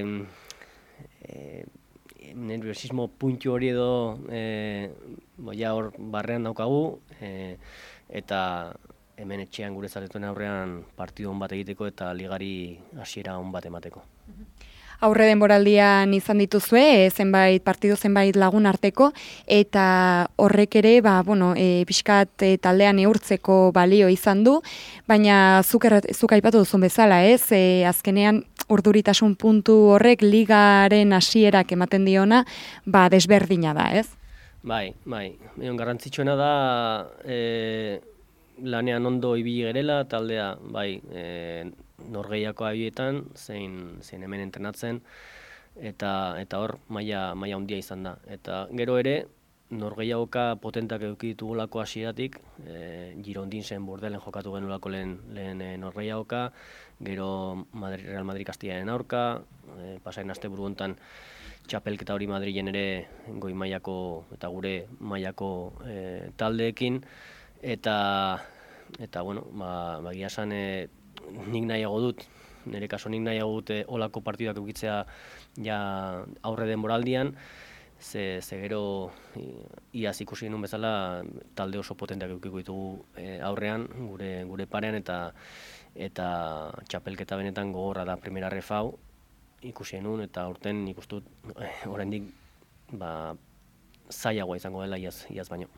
e, nerviosismo puntu hori edo e, ja hor barrean daukagu, e, eta hemen etxean gure zaletuen aurrean partidu on bat egiteko eta ligari hasiera on bat emateko. Aurre denboraldian izan dituzue, zenbait partidu zenbait lagun arteko, eta horrek ere, ba, bueno, e, pixkat e, taldean neurtzeko balio izan du, baina zuk, zuk aipatu duzun bezala, ez? E, azkenean urduritasun puntu horrek ligaren hasierak ematen diona, ba, desberdina da, ez? Bai, bai. Egon garrantzitsuena da e, lanean ondo ibili gerela, taldea, bai, e, norgehiako abietan, zein, zein hemen entrenatzen, eta eta hor maila maila handia izan da. Eta gero ere, norgehiagoka potentak eduki ditugulako hasieratik, e, Girondin zen Bordelen jokatu genulako lehen, lehen e, norgehiagoka, gero Madrid, Real Madrid Castillaren aurka, e, pasain asteburu hontan txapelketa hori Madrilen ere goi mailako eta gure mailako e, taldeekin, eta eta bueno, ba, ba giasan e, nik nahiago dut, nire kaso nik nahiago dut e, olako partiduak eukitzea ja aurre denboraldian, ze, ze gero iaz ikusi genuen bezala talde oso potenteak eukiko ditugu e, aurrean gure gure parean, eta eta txapelketa benetan gogorra da primera ref hau ikusi genuen, eta aurten ikustut oraindik ba zailagoa izango dela iaz, iaz baino.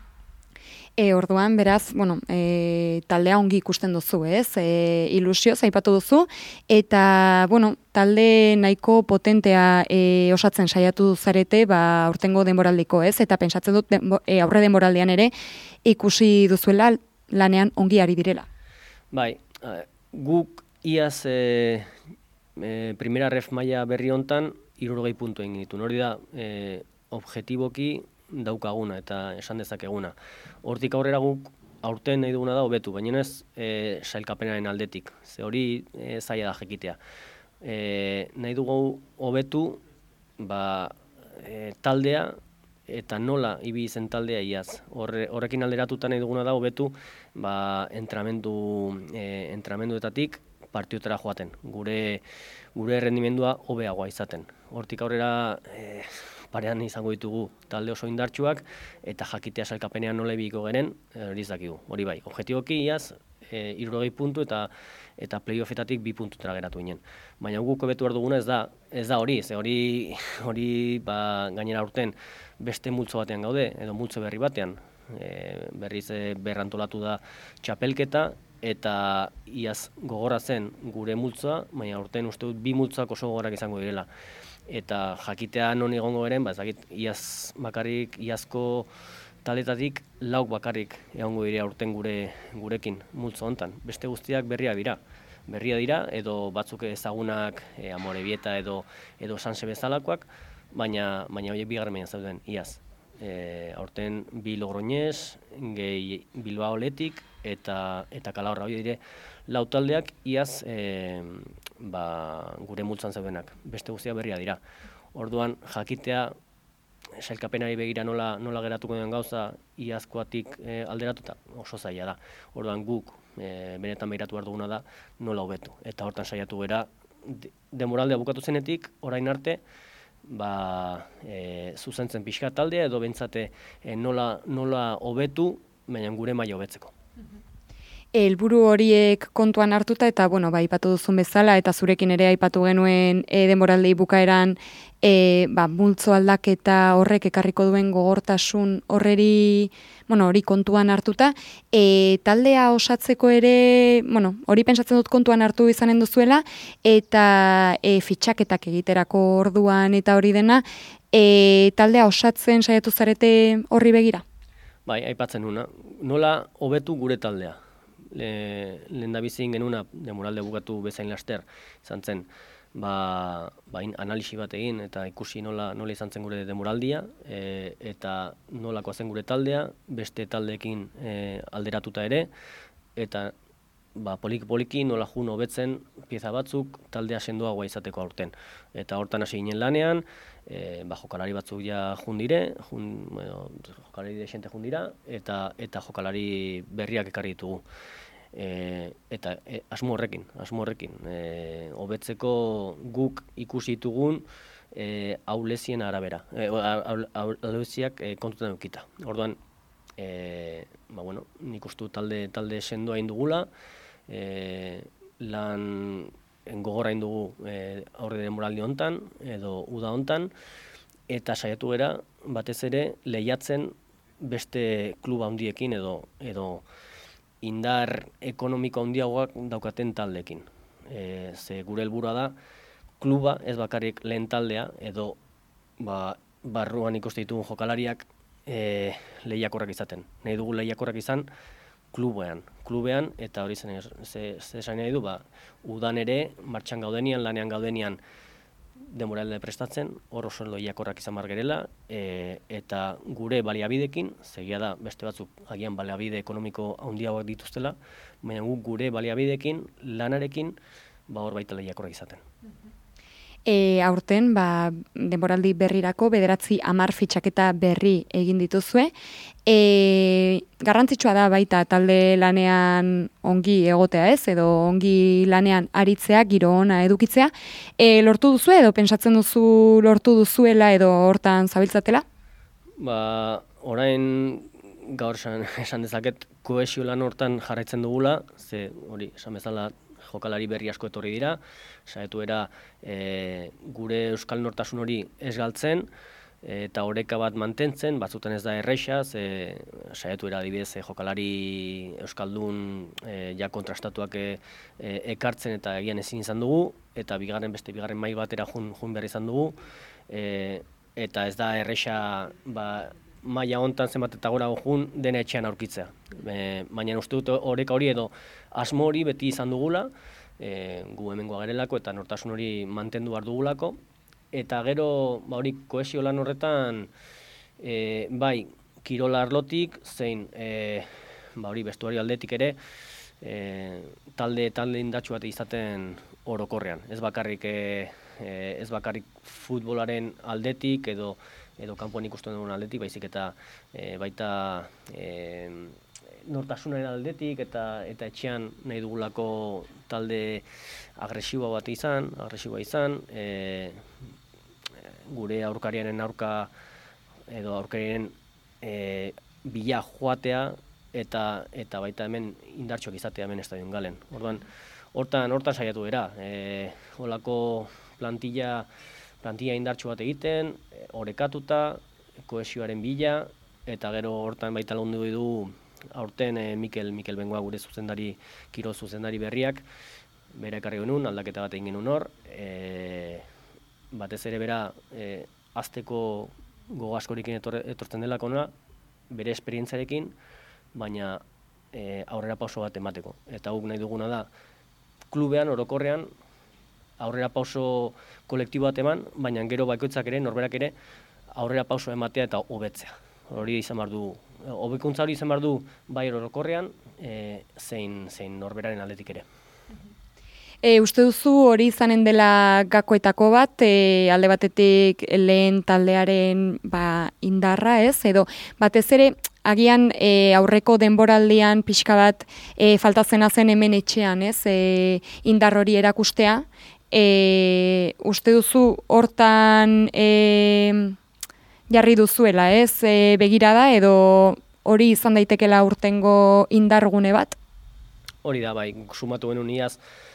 E, orduan, beraz, bueno, e, taldea ongi ikusten duzu, ez? E, ilusio, zaipatu duzu, eta, bueno, talde nahiko potentea e, osatzen saiatu zarete, ba, aurtengo denboraldiko, ez? Eta pentsatzen dut, denbo, e, aurre denboraldian ere, ikusi duzuela lanean ongi ari direla. Bai, guk iaz e, e, primera ref maila berri hontan hirurogei puntu egin ditu. Hori da, e, objetiboki daukaguna eta esan dezakeguna. Hortik aurrera guk aurten nahi duguna da hobetu, baina ez e, sailkapenaren aldetik. Ze hori e, zaila da jekitea. E, nahi dugu hobetu ba, e, taldea eta nola ibi zen taldea iaz. Horre, horrekin alderatuta nahi duguna da hobetu ba, entramendu, e, entramenduetatik partiotara joaten. Gure, gure rendimendua hobeagoa izaten. Hortik aurrera e, parean izango ditugu talde oso indartsuak, eta jakitea sailkapenean nola ibiko geren, hori izakigu. Hori bai, objetiboki iaz, e, hirurogei puntu eta eta playoffetatik bi puntutara geratu ginen. Baina guk hobetu behar duguna ez da, ez da hori, ze hori, hori ba, gainera aurten beste multzo batean gaude, edo multzo berri batean. E, berriz e, berrantolatu da txapelketa, eta iaz gogorra zen gure multzoa, baina aurten uste dut bi multzoak oso gogorrak izango direla. Eta jakitea non egongo beren, ba, ezagit, iaz bakarrik, iazko taletatik lauk bakarrik egongo dira aurten gure gurekin multzo hontan. Beste guztiak berria dira. Berria dira, edo batzuk ezagunak e, Amorebieta edo edo Sanse bezalakoak, baina baina horiek bigarren zauden iaz. E, aurten bi Logroñez, gehi Bilbao Athletic eta eta Calahorra, hori dire lau taldeak iaz e, ba, gure multzan zeudenak. Beste guztiak berria dira. Orduan jakitea sailkapenari begira nola nola geratuko den gauza iazkoatik e, alderatuta oso zaila da. Orduan guk e, benetan begiratu behar duguna da nola hobetu. Eta hortan saiatu gera denboraldea bukatu zenetik, orain arte, ba, e, zuzentzen pixka taldea edo bentsate e, nola, nola hobetu, baina gure maila hobetzeko. Helburu horiek kontuan hartuta eta bueno, ba aipatu duzun bezala eta zurekin ere aipatu genuen e, denboraldi bukaeran e, ba, multzo aldaketa horrek ekarriko duen gogortasun horreri, bueno, hori kontuan hartuta, e, taldea osatzeko ere, bueno, hori pentsatzen dut kontuan hartu izanen duzuela eta e, fitxaketak egiterako orduan eta hori dena, e, taldea osatzen saiatu zarete horri begira? Bai, aipatzen nuna, nola hobetu gure taldea. Le, lehen da bizin genuna, demoralde bukatu bezain laster, izan zen, ba, ba analisi bat egin eta ikusi nola, nola izan zen gure demoraldia, e, eta nolakoa zen gure taldea, beste taldeekin e, alderatuta ere, eta ba, poliki-poliki nola jun hobetzen pieza batzuk taldea sendoagoa izateko aurten. Eta hortan hasi ginen lanean, e, ba, jokalari batzuk ja jun dire, jun, bueno, jokalari desente jun dira, eta, eta jokalari berriak ekarri ditugu. E, eta e, asmo horrekin, asmo horrekin, e, hobetzeko guk ikusi ditugun e, aulezien arabera, e, auleziak e, kontutan edukita. Orduan, e, ba, bueno, nik uste talde, talde sendoa indugula, e, lan gogorra indugu e, aurre denboraldi hontan, edo uda hontan, eta saiatu gara batez ere lehiatzen beste kluba handiekin edo, edo indar ekonomiko handiagoak daukaten taldekin. E, ze gure helburua da, kluba ez bakarrik lehen taldea, edo ba, barruan ikuste ditugun jokalariak e, lehiakorrak izaten. Nahi dugu lehiakorrak izan klubean, klubean eta hori zen ze esan nahi du, ba, udan ere, martxan gaudenian, lanean gaudenian denboralde prestatzen, hor oso lehiakorrak izan bar gerela, e, eta gure baliabidekin, segia da beste batzuk agian baliabide ekonomiko handiagoak dituztela, baina guk gure baliabidekin, lanarekin, ba hor baita lehiakorrak izaten. E, aurten, ba, denboraldi berrirako bederatzi hamar fitxaketa berri egin dituzue. E, garrantzitsua da baita talde lanean ongi egotea ez, edo ongi lanean aritzea, giro ona edukitzea. E, lortu duzu edo pentsatzen duzu lortu duzuela edo hortan zabiltzatela? Ba, orain gaur esan, esan dezaket kohesio lan hortan jarraitzen dugula, ze hori esan bezala jokalari berri asko etorri dira, saiatu era e, gure euskal nortasun hori ez galtzen, eta oreka bat mantentzen, batzutan ez da erreixa, ze saiatu era adibidez e, jokalari euskaldun e, ja kontrastatuak e, e, ekartzen eta egian ezin izan dugu, eta bigarren beste bigarren mai batera jun, jun behar izan dugu, e, eta ez da erreixa ba, maila hontan zenbat eta gorago jun dena etxean aurkitzea. E, baina uste dut oreka hori edo asmo hori beti izan dugula, e, gu hemengoa garelako eta nortasun hori mantendu behar dugulako, eta gero ba hori kohesio lan horretan e, bai kirola arlotik zein e, ba hori bestuari aldetik ere e, talde talde indatxu bat izaten orokorrean, ez bakarrik e, ez bakarrik futbolaren aldetik edo edo kanpoan ikusten dugun aldetik, baizik eta e, baita e, nortasunaren aldetik eta eta etxean nahi dugulako talde agresiboa bat izan, agresiboa izan, e, gure aurkariaren aurka edo aurkariaren e, bila joatea eta eta baita hemen indartxoak izatea hemen estadion galen. Orduan, hortan hortan saiatu gara, e, holako plantilla plantilla indartxo bat egiten, orekatuta, kohesioaren bila, eta gero hortan baita lagundu du aurten e, Mikel, Mikel Bengoa gure zuzendari, kiro zuzendari berriak, bera ekarri genuen, aldaketa bat egin genuen hor, e, batez ere bera e, azteko gogaskorikin etor, etortzen delako nora, bere esperientzarekin, baina e, aurrera pauso bat emateko. Eta guk nahi duguna da, klubean, orokorrean, aurrera pauso kolektibo bat eman, baina gero bakoitzak ere, norberak ere, aurrera pauso ematea eta hobetzea. Hori izan behar du, hobekuntza hori izan behar du bai orokorrean, e, zein, zein norberaren aldetik ere. E, uste duzu hori izanen dela gakoetako bat, e, alde batetik lehen taldearen ba, indarra ez, edo batez ere agian e, aurreko denboraldian pixka bat e, faltatzen zen hemen etxean ez, e, indar hori erakustea, e, uste duzu hortan e, jarri duzuela, ez, e, begirada edo hori izan daitekela urtengo indargune bat? Hori da, bai, sumatu genuen iaz,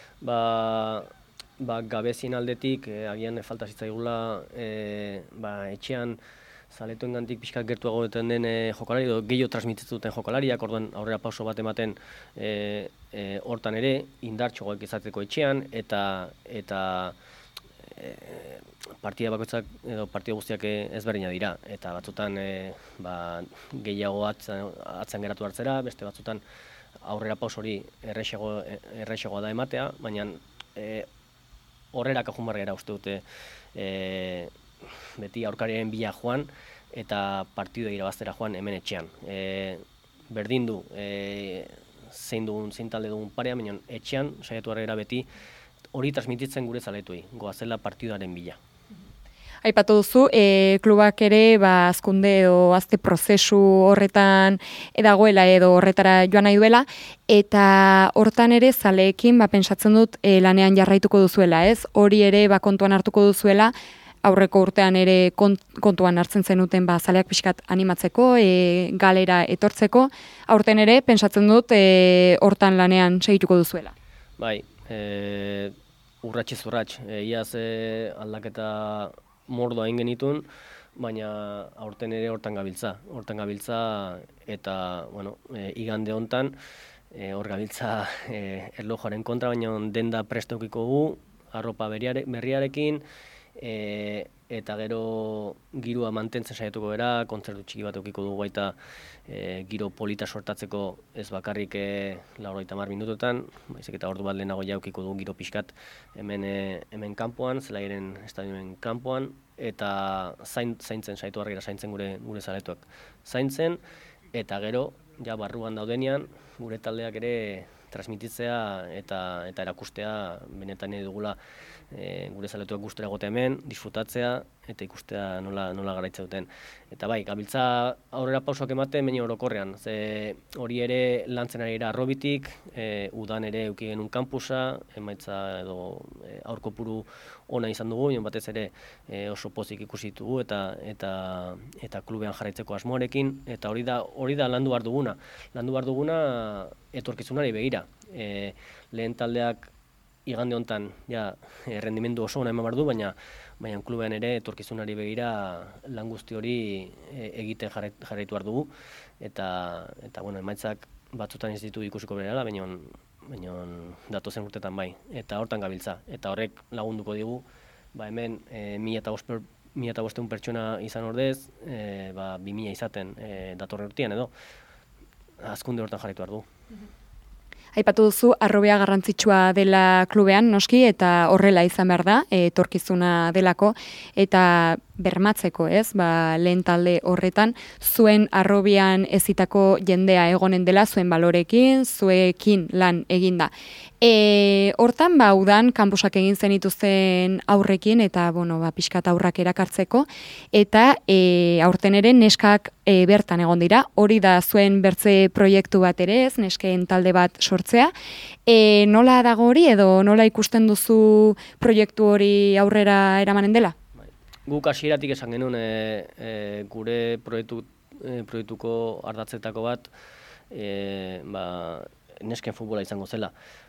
ba, ba, gabezien aldetik, e, agian falta zitzaigula, e, ba, etxean zaletuen gantik pixkat gertuago duten den e, jokalari, edo gehiago transmititzen duten jokalariak, orduan aurrera pauso bat ematen e, e, hortan ere, indartxoak izateko etxean, eta eta e, partida bakoitzak edo partida guztiak ezberdina dira, eta batzutan e, ba, gehiago atzen, atzen geratu hartzera, beste batzutan aurrera paus hori errexego, errexegoa da ematea, baina e, horrera kajun bargera uste dute e, beti aurkariaren bila joan eta partidua irabaztera joan hemen etxean. E, berdin du, e, zein dugun, zein talde dugun parea, baina etxean saiatu harrera beti hori transmititzen gure zaletuei, goazela partidaren bila. Aipatu duzu, e, klubak ere ba, azkunde edo azte prozesu horretan edagoela edo horretara joan nahi duela, eta hortan ere zaleekin ba, pentsatzen dut e, lanean jarraituko duzuela, ez? Hori ere ba, kontuan hartuko duzuela, aurreko urtean ere kontuan hartzen zenuten ba, zaleak pixkat animatzeko, e, galera etortzeko, aurten ere pentsatzen dut e, hortan lanean segituko duzuela. Bai, e, urratxiz urratx, e, iaz e, aldaketa mordoa egin genitun, baina aurten ere hortan gabiltza. Hortan gabiltza eta, bueno, e, igande hontan, e, hor gabiltza e, erlojoaren kontra, baina denda prestaukiko gu, arropa berriare, berriarekin, e, eta gero girua mantentzen saiatuko gara, kontzertu txiki bat eukiko dugu baita e, giro polita sortatzeko ez bakarrik e, laurogeita hamar minututan, baizik eta ordu bat lehenago jaukiko dugu giro pixkat hemen, e, hemen kanpoan, zelairen estadioen kanpoan, eta zain, zaintzen saiatu hargira zaintzen gure gure zaletuak. Zaintzen, eta gero, ja barruan daudenean, gure taldeak ere transmititzea eta eta erakustea benetan nahi dugula e, gure zaletuak gustura egotea hemen, disfrutatzea eta ikustea nola nola garaitza duten. Eta bai, gabiltza aurrera pausoak ematen baina orokorrean, ze hori ere lantzen ari dira arrobitik, e, udan ere eduki genuen kampusa, emaitza edo e, aur kopuru ona izan dugu, baina batez ere e, oso pozik ikusi ditugu eta eta eta klubean jarraitzeko asmoarekin, eta hori da hori da landu behar duguna. Landu behar duguna etorkizunari begira. E, lehen taldeak igande hontan ja errendimendu oso ona eman behar du, baina baina klubean ere etorkizunari begira lan guzti hori e, egiten jarraitu behar dugu, eta eta bueno, emaitzak batzutan ez ditu ikusiko berela, baina baina datozen urtetan bai, eta hortan gabiltza, eta horrek lagunduko digu, ba hemen e, mila eta bostehun pertsona izan ordez, e, ba bi mila izaten e, datorren urtean edo hazkunde hortan jarraitu behar du. Aipatu duzu, arrobea garrantzitsua dela klubean, noski, eta horrela izan behar da, etorkizuna delako, eta bermatzeko, ez, ba, lehen talde horretan, zuen arrobian ezitako jendea egonen dela, zuen balorekin, zuekin lan eginda. E, hortan, ba, udan, kanpusak egin zenituzten aurrekin, eta, bueno, ba, pixkat aurrak erakartzeko, eta e, aurten ere neskak e, bertan egon dira, hori da zuen bertze proiektu bat ere, ez, neskeen talde bat sortzea. E, nola dago hori, edo nola ikusten duzu proiektu hori aurrera eramanen dela? Guk hasieratik esan genuen e, e, gure proiektu, e, proiektuko ardatzetako bat e, ba, nesken futbola izango zela.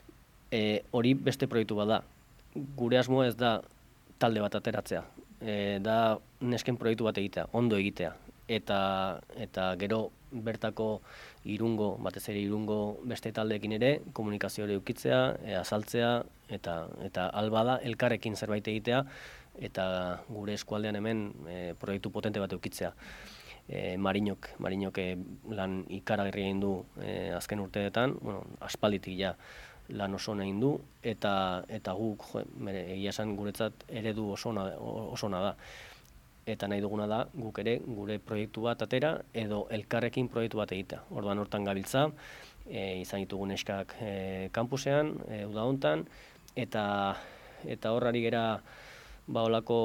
E, hori beste proiektu bat da. Gure asmoa ez da talde bat ateratzea. E, da nesken proiektu bat egitea, ondo egitea. Eta, eta gero bertako irungo, batez ere irungo beste taldeekin ere, komunikazio hori eukitzea, e, azaltzea, eta, eta alba da elkarrekin zerbait egitea, eta gure eskualdean hemen e, proiektu potente bat eukitzea. E, Marinok, Marinok e, lan ikaragarri egin du e, azken urteetan, bueno, aspalditik ja lan oso ona egin du, eta, eta guk, jo, mere, egia esan guretzat eredu oso ona, oso ona da. Eta nahi duguna da guk ere gure proiektu bat atera edo elkarrekin proiektu bat egitea. Orduan hortan gabiltza, e, izan ditugu neskak e, kampusean, e, uda hontan, eta, eta horrari gera ba holako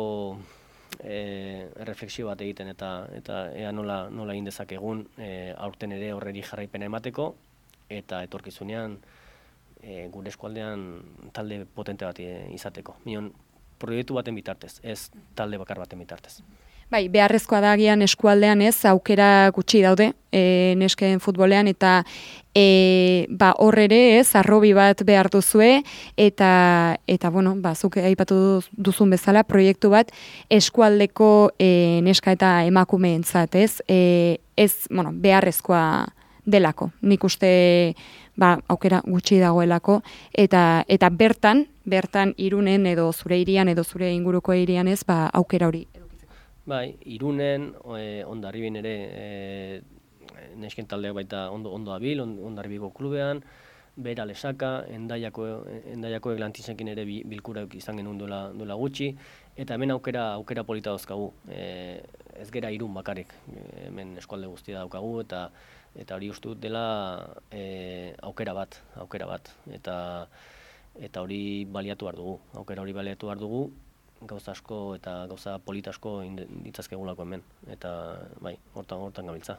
e, refleksio bat egiten eta eta ea nola nola egin dezakegun e, aurten ere horreri jarraipena emateko eta etorkizunean e, gure eskualdean talde potente bat izateko. Minon, proiektu baten bitartez, ez talde bakar baten bitartez. Bai, beharrezkoa da agian eskualdean ez, aukera gutxi daude e, nesken futbolean, eta e, ba, hor ere ez, arrobi bat behar duzue, eta, eta bueno, ba, zuk aipatu duzun bezala, proiektu bat eskualdeko e, neska eta emakumeentzat ez, e, ez bueno, beharrezkoa delako. Nik uste ba, aukera gutxi dagoelako, eta, eta bertan, bertan Irunen edo zure hirian edo zure inguruko hirian ez, ba, aukera hori. Bai, Irunen, e, Hondarribin ere, e, nesken taldeak baita ondo, ondo abil, on, Hondarribiko klubean, Bera Lesaka, Endaiako, Endaiako eglantizekin ere bilkura izan genuen duela, duela gutxi, eta hemen aukera, aukera polita dauzkagu, e, ez gera Irun bakarrik, e, hemen eskualde guztia daukagu, eta eta hori uste dut dela e, aukera bat, aukera bat, eta eta hori baliatu behar dugu, aukera hori baliatu behar dugu, gauza asko eta gauza polita asko ditzazkegulako hemen, eta bai, hortan, hortan gabiltza.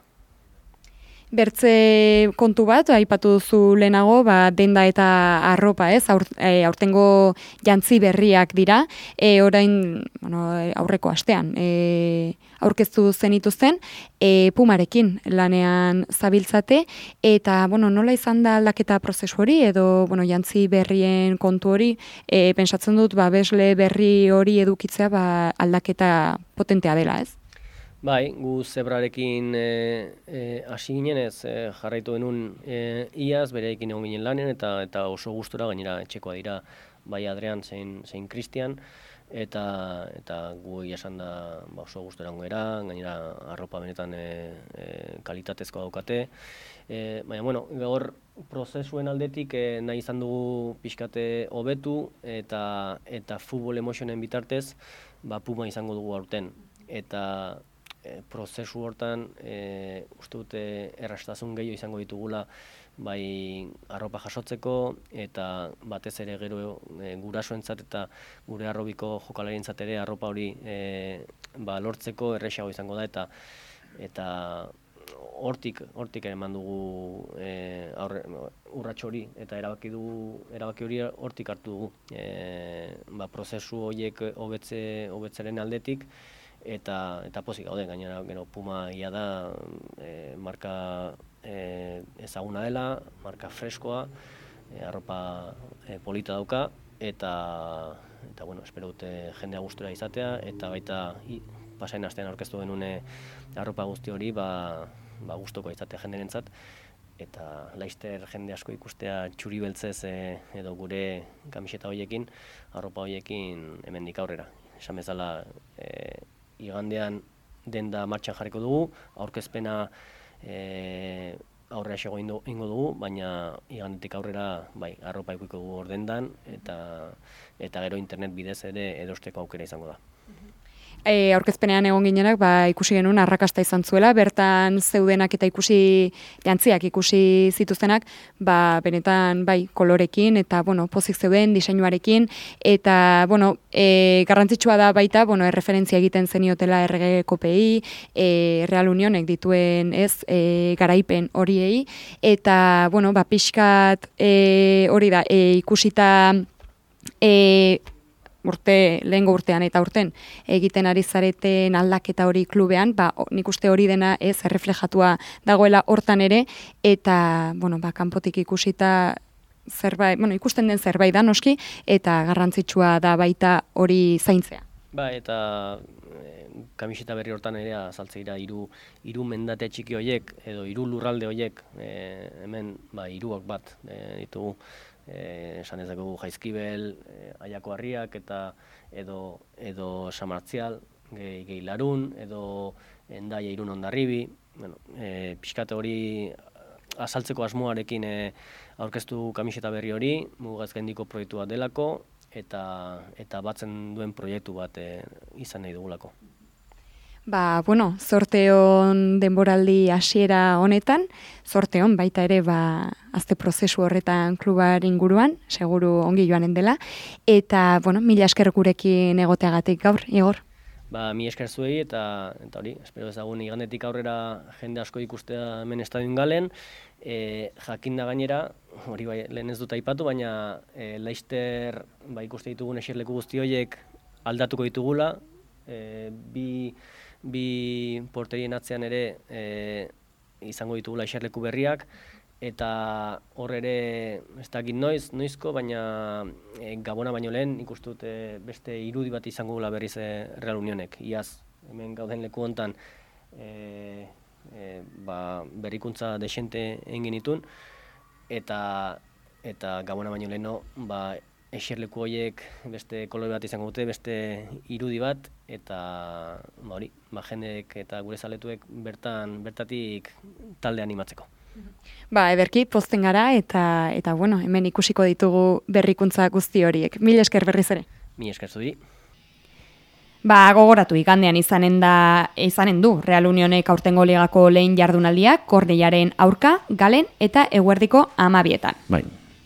Bertze kontu bat, aipatu duzu lehenago, ba, denda eta arropa, ez? Aur, e, aurtengo jantzi berriak dira, e, orain bueno, aurreko astean e, aurkeztu zenituzten, e, Pumarekin lanean zabiltzate, eta bueno, nola izan da aldaketa prozesu hori, edo bueno, jantzi berrien kontu hori, e, pentsatzen dut ba, besle berri hori edukitzea ba, aldaketa potentea dela, ez? Bai, gu zebrarekin hasi e, e, ginen ez e, jarraitu denun e, iaz, bereekin egon ginen lanen, eta eta oso gustora gainera etxekoa dira bai Adrian zein, zein Christian, eta eta gu esan da ba, oso gustora gara, gainera arropa benetan e, e, kalitatezkoa daukate. E, baina, bueno, gaur prozesuen aldetik e, nahi izan dugu pixkate hobetu, eta eta futbol emozionen bitartez, ba, Puma izango dugu aurten. Eta E, prozesu hortan e, uste dute errastasun gehiago izango ditugula bai arropa jasotzeko, eta batez ere gero e, gurasoentzat eta gure arrobiko jokalarientzat ere arropa hori e, ba, lortzeko erresago izango da, eta eta hortik hortik ere eman dugu e, aurre, urrats hori, eta erabaki dugu erabaki hori hortik hartu dugu e, ba, prozesu horiek hobetze hobetzaren aldetik. Eta, eta pozik gaude, gainera gero Puma ia da e, marka e, ezaguna dela, marka freskoa, e, arropa e, polita dauka, eta, eta bueno, espero dute jendea gustura izatea, eta baita i, pasain astean aurkeztu genune arropa guzti hori ba, ba gustoko izatea jenderentzat, eta laister jende asko ikustea txuri beltzez e, edo gure kamiseta horiekin, arropa horiekin hemendik aurrera. Esan bezala, e, igandean denda martxan jarriko dugu, aurkezpena e, aurrera xego ingo dugu, baina igandetik aurrera bai, arropa ikuiko dugu ordendan, eta, eta gero internet bidez ere erosteko aukera izango da. E, aurkezpenean egon ginenak, ba, ikusi genuen arrakasta izan zuela, bertan zeudenak eta ikusi jantziak ikusi zituztenak, ba, benetan bai, kolorekin, eta bueno, pozik zeuden, diseinuarekin, eta bueno, e, garrantzitsua da baita, bueno, erreferentzia egiten zeniotela R G Kopei, e, Real Unionek dituen ez, e, garaipen horiei, eta bueno, ba, pixkat e, hori da, e, ikusita e, urte, lehengo urtean eta urten egiten ari zareten aldaketa hori klubean, ba, nik uste hori dena ez erreflejatua dagoela hortan ere, eta, bueno, ba, kanpotik ikusita zerbait, bueno, ikusten den zerbait da noski, eta garrantzitsua da baita hori zaintzea. Ba, eta e, kamiseta berri hortan ere azaltzeira hiru hiru mendate txiki horiek, edo hiru lurralde horiek, e, hemen ba, hiruak bat e, ditugu, Eh, esan ez dugu Jaizkibel, eh, Aiako Harriak, eta edo, edo San Martzial, gehi, gehi Larun, edo Endaia Irun Hondarribi. Bueno, eh, pixkate hori azaltzeko asmoarekin eh, aurkeztu kamiseta berri hori, Mugazgaindiko proiektu bat delako, eta, eta batzen duen proiektu bat eh, izan nahi dugulako. Ba, bueno, zorteon denboraldi hasiera honetan, zorteon baita ere ba, azte prozesu horretan klubar inguruan, seguru ongi joanen dela, eta, bueno, mila esker gurekin egoteagatik gaur, Igor. Ba, mi esker zuei eta, eta hori, espero ezagun igandetik aurrera jende asko ikustea hemen estadion galen, e, jakinda gainera, hori bai, lehen ez dut aipatu, baina e, Leicester ba, ikuste ditugun eserleku guzti horiek aldatuko ditugula, e, bi, bi porterien atzean ere e, izango ditugula eserleku berriak, eta hor ere ez dakit noiz, noizko, baina e, Gabona baino lehen ikustut e, beste irudi bat izango gula berriz e, Real Unionek. Iaz, hemen gauden leku hontan e, e, ba, berrikuntza desente egin genitun, eta, eta Gabona baino leheno ba, eserleku horiek beste kolore bat izango dute, beste irudi bat, eta ba, hori, ba, jendeek eta gure zaletuek bertan, bertatik talde animatzeko. Ba, ederki, pozten gara, eta, eta bueno, hemen ikusiko ditugu berrikuntza guzti horiek. Mil esker berriz ere. Mil esker zuri. Ba, gogoratu igandean izanen da, izanen du Real Unionek aurtengo ligako lehen jardunaldiak, Kornellaren aurka, Galen eta eguerdiko amabietan. Bai.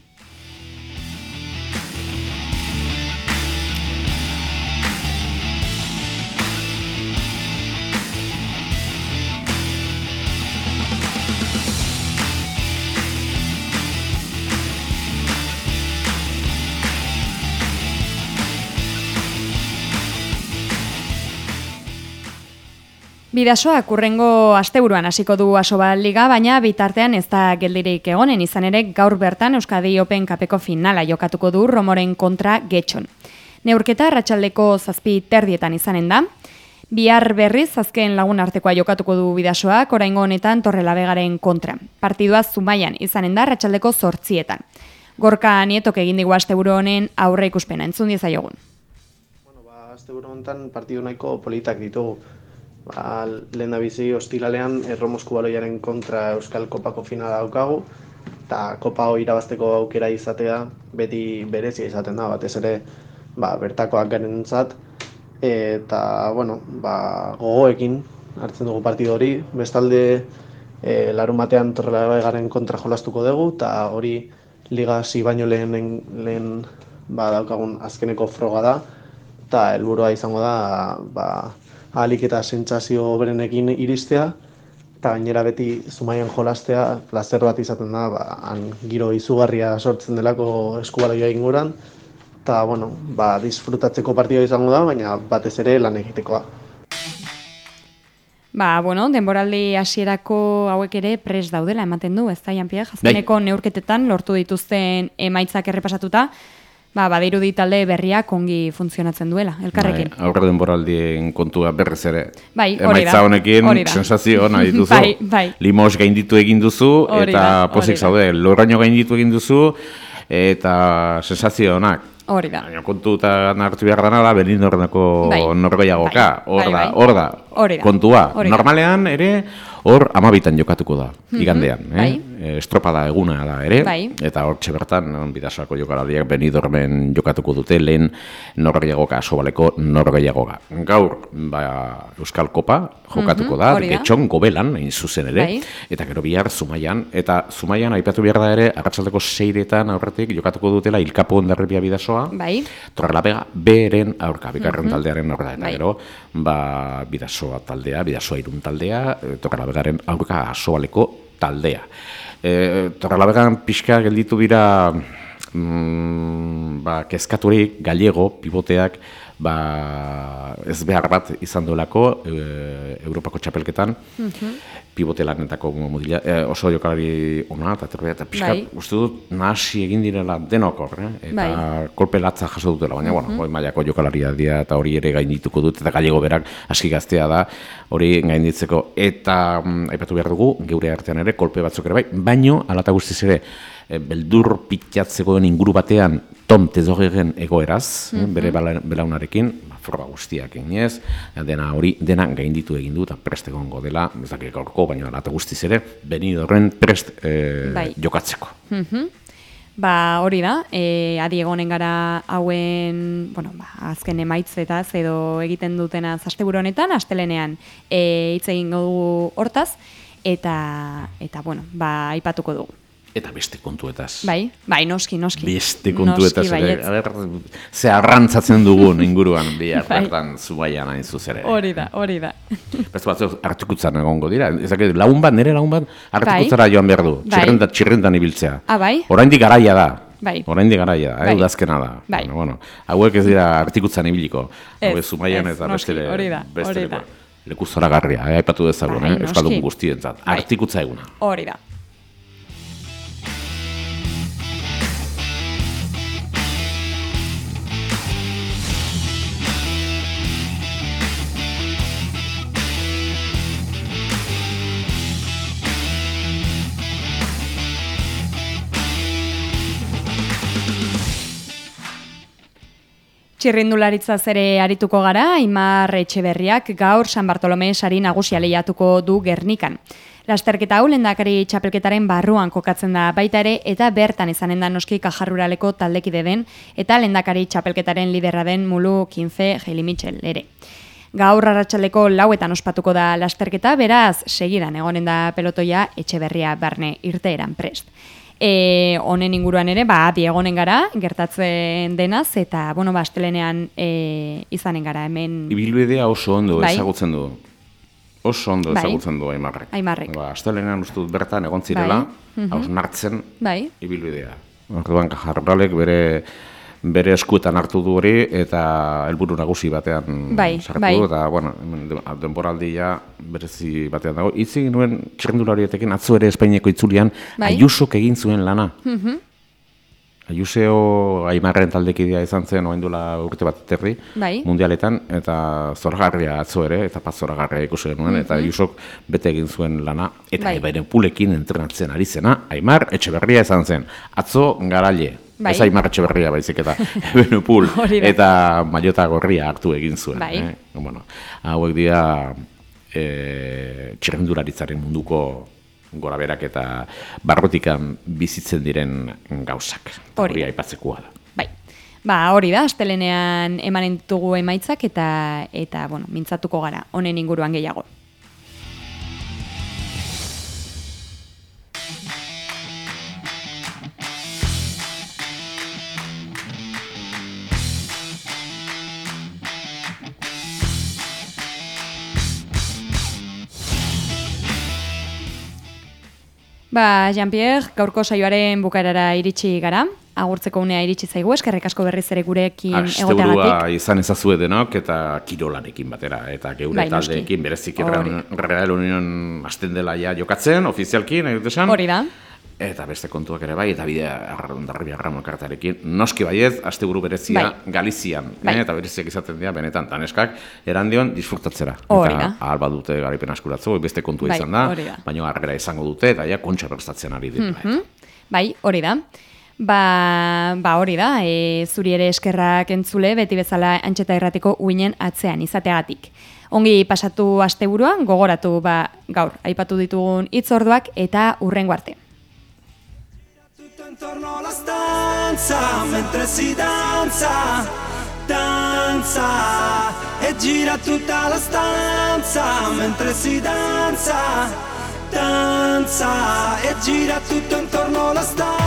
Bidasoak urrengo asteburuan hasiko du Asobal Liga, baina bitartean ez da geldirik egonen, izan ere gaur bertan Euskadi Open Cupeko finala jokatuko du Romoren kontra Getxon. Neurketa arratsaldeko zazpi terdietan izanen da. Bihar berriz azken lagun artekoa jokatuko du Bidasoak, oraingo honetan Torrelavegaren kontra. Partidua Zumaian izanen da arratsaldeko zortzietan. Gorka Nietok egin digu asteburu honen aurre ikuspena, entzun diezaiogun. Bueno, ba, asteburu honetan partidu nahiko politak ditugu. Ba, lehen da bizi ostiralean Erromosku baloiaren kontra Euskal Kopako finala daukagu, eta Kopa hori irabazteko aukera izatea beti berezia izaten da, batez ere ba, bertakoak garentzat, eta bueno, ba, gogoekin hartzen dugu partidu hori. Bestalde e, larun batean Torrelavegaren kontra jolastuko dugu, eta hori liga hasi baino lehen, lehen ba, daukagun azkeneko froga da, eta helburua izango da ba, ahalik eta sentsazio berenekin iristea, eta gainera beti Zumaian jolastea plazer bat izaten da, ba, han giro izugarria sortzen delako eskubaloia inguran, eta bueno, ba, disfrutatzeko partida izango da, baina batez ere lan egitekoa. Ba, bueno, denboraldi hasierako hauek ere prest daudela ematen du, ez da, Janpia? Azkeneko neurketetan lortu dituzten emaitzak errepasatuta, ba, badirudi talde berriak ongi funtzionatzen duela, elkarrekin. Bai, aurre denboraldien kontua berriz ere. Bai, hori da. Emaitza honekin sensazio ona dituzu. Bai, bai. Limos gainditu egin duzu, Hori eta da, pozik hori da. zaude, Loraino gainditu egin duzu, eta sensazio onak. Hori da. Baina kontutan hartu behar dana da, Benidormeko Bai. norgehiagoka. Bai, Hor da, bai, hor da, Hori da. kontua. Hori da. Normalean ere, hor amabitan jokatuko da, igandean. Eh? Bai. E, estropada eguna da ere, Bai. eta hor bertan Bidasoako jokalariak Benidormen jokatuko dute lehen norgehiagoka, Asobaleko norgehiagoka. Gaur, ba, Euskal Kopa jokatuko Mhm, da, hori da. Getxon Gobelan, hain zuzen ere, Bai. eta gero bihar Zumaian, eta Zumaian aipatu behar da ere, arratsaldeko seiretan aurretik jokatuko dutela Ilkapo Hondarribia Bidasoa, Bai. Torrelavega beren aurka, bigarren taldearen aurka, eta Bai. gero, ba, Bidasoa taldea, Bidasoa irun taldea, e, Torrelavegaren aurka Asobaleko taldea. E, Torrelavegan pixka gelditu dira mm, ba, kezkaturik gallego, pivoteak, ba, ez behar bat izan duelako e, Europako txapelketan, pivote lanetako mutila, e, oso jokalari ona, eta terbea, eta pixka, Bai. uste dut, nahasi egin direla denok hor, eh? eta Bai. kolpe latza jaso dutela, baina, bueno, goi mailako jokalaria dira, eta hori ere gaindituko dut, eta gallego berak aski gaztea da, hori gainditzeko, eta mm, aipatu behar dugu, geure artean ere, kolpe batzuk ere bai, baino, alata guztiz ere, e, beldur pitjatzekoen inguru batean, Tom Tezogeren egoeraz, eh, bere bela- belaunarekin, ba, forba guztiak eginez, dena hori, dena gainditu egin du, eta prest egongo dela, ez dakik gaurko, baina alata guztiz ere, Benidorren prest eh, Bai. jokatzeko. Mhm. Ba, hori da, e, adi egonen gara hauen, bueno, ba, azken emaitzetaz edo egiten dutena asteburu honetan, astelenean e, hitz egingo dugu hortaz, eta, eta bueno, ba, aipatuko dugu. eta beste kontuetaz. Bai, bai, noski, noski. Beste kontuetaz Noski, ere, baietz. a ber, ze arrantzatzen dugun inguruan bihar Bai. bertan Zubaian hain zuzere. Hori da, hori da. Beste batzuk artikutzan egongo dira, ezak lagun bat, nire lagun bat artikutzara joan behar du, Bai. txirrendan, txirrendan ibiltzea. Ah, bai? Oraindik garaia da. Bai. Oraindik garaia da, Bai. eh, udazkena da. Bai. Bueno, bueno, hauek ez dira artikutzan ibiliko. Ez, Hauek Zumaian ez, eta noski, beste hori da, beste hori leku- da. leku zoragarria, eh, aipatu dezagun, Bai, eh, euskaldun noski. guztientzat. Bai. Artikutza eguna. Hori da. Txirrindularitzaz ere arituko gara, Aimar Etxeberriak gaur San Bartolome sari nagusia lehiatuko du Gernikan. Lasterketa hau lehendakari txapelketaren barruan kokatzen da baita ere eta bertan izanen da noski Kajarruraleko taldekide den eta lehendakari txapelketaren liderra den Mulu Kinfe Heili Mitchell ere. Gaur arratsaldeko lauetan ospatuko da lasterketa, beraz segidan egonen da pelotoia Etxeberria barne irteeran prest. E, honen inguruan ere, ba, adi egonen gara, gertatzen denaz, eta, bueno, ba, astelenean e, izanen gara, hemen... Ibilbidea oso ondo Bai. ezagutzen du. Oso ondo Bai. ezagutzen du Aimarrek. Aimarrek. Ba, astelenean uste dut bertan egon zirela, Bai. Mhm. hausnartzen Bai, ibilbidea. Orduan Kajarruralek bere bere eskuetan hartu du hori eta helburu nagusi batean Bai, sartu bai. du eta bueno, hemen de- denboraldia berezi batean dago. Hitz egin nuen txirrindularietekin atzo ere Espainiako itzulian Bai. Ayusok egin zuen lana. mhm, Ayuseo Aimarren taldekidea izan zen orain dela urte bat terdi bai, mundialetan eta zoragarria atzo ere eta paz zoragarria ikusi genuen eta Ayusok bete egin zuen lana eta Bai. bere pulekin entrenatzen ari zena Aimar Etxeberria izan zen. Atzo garaile. Bai. Ez Aimar Etxeberria baizik eta Benupul Hori da. eta Maiota Gorria hartu egin zuen. Bai. Eh? Bueno, hauek dira e, txirrindularitzaren munduko goraberak eta barrotikan bizitzen diren gauzak. Hori Hori da. aipatzekoa da. bai. Ba, hori da, astelenean emanen ditugu emaitzak eta, eta bueno, mintzatuko gara, honen inguruan gehiago. Ba, Jean-Pierre, gaurko saioaren bukaerara iritsi gara. Agurtzeko unea iritsi zaigu, eskerrik asko berriz ere gurekin Asteburua egoteagatik. izan ezazue denok eta kirolarekin batera. Eta geure Bai, noski. taldeekin berezik Hori. Real Union hasten dela ja jokatzen, ofizialki, nahi dut esan. Hori da. Eta beste kontuak ere bai, eta bidea Hondarribia Gramo elkartearekin. Noski baiez, asteburu berezia Bai. Galizian. Bai. Eh? Eta bereziak izaten dira, benetan, taneskak, erandion disfrutatzera. Hori eta da. ahal bat dute garaipen askuratzeko, beste kontua Bai, izan da, hori da. baina harrera izango dute, eta ja kontxa prestatzen ari dira. Mhm. Bai, hori da. Ba, ba hori da, e, zuri ere eskerrak entzule, beti bezala Antxeta Irratiko uinen atzean izateagatik. Ongi pasatu asteburuan, gogoratu ba, gaur, aipatu ditugun hitzorduak eta hurrengo arte. Intorno alla stanza mentre si danza, danza e gira tutta la stanza mentre si danza, danza e gira tutto intorno alla stanza.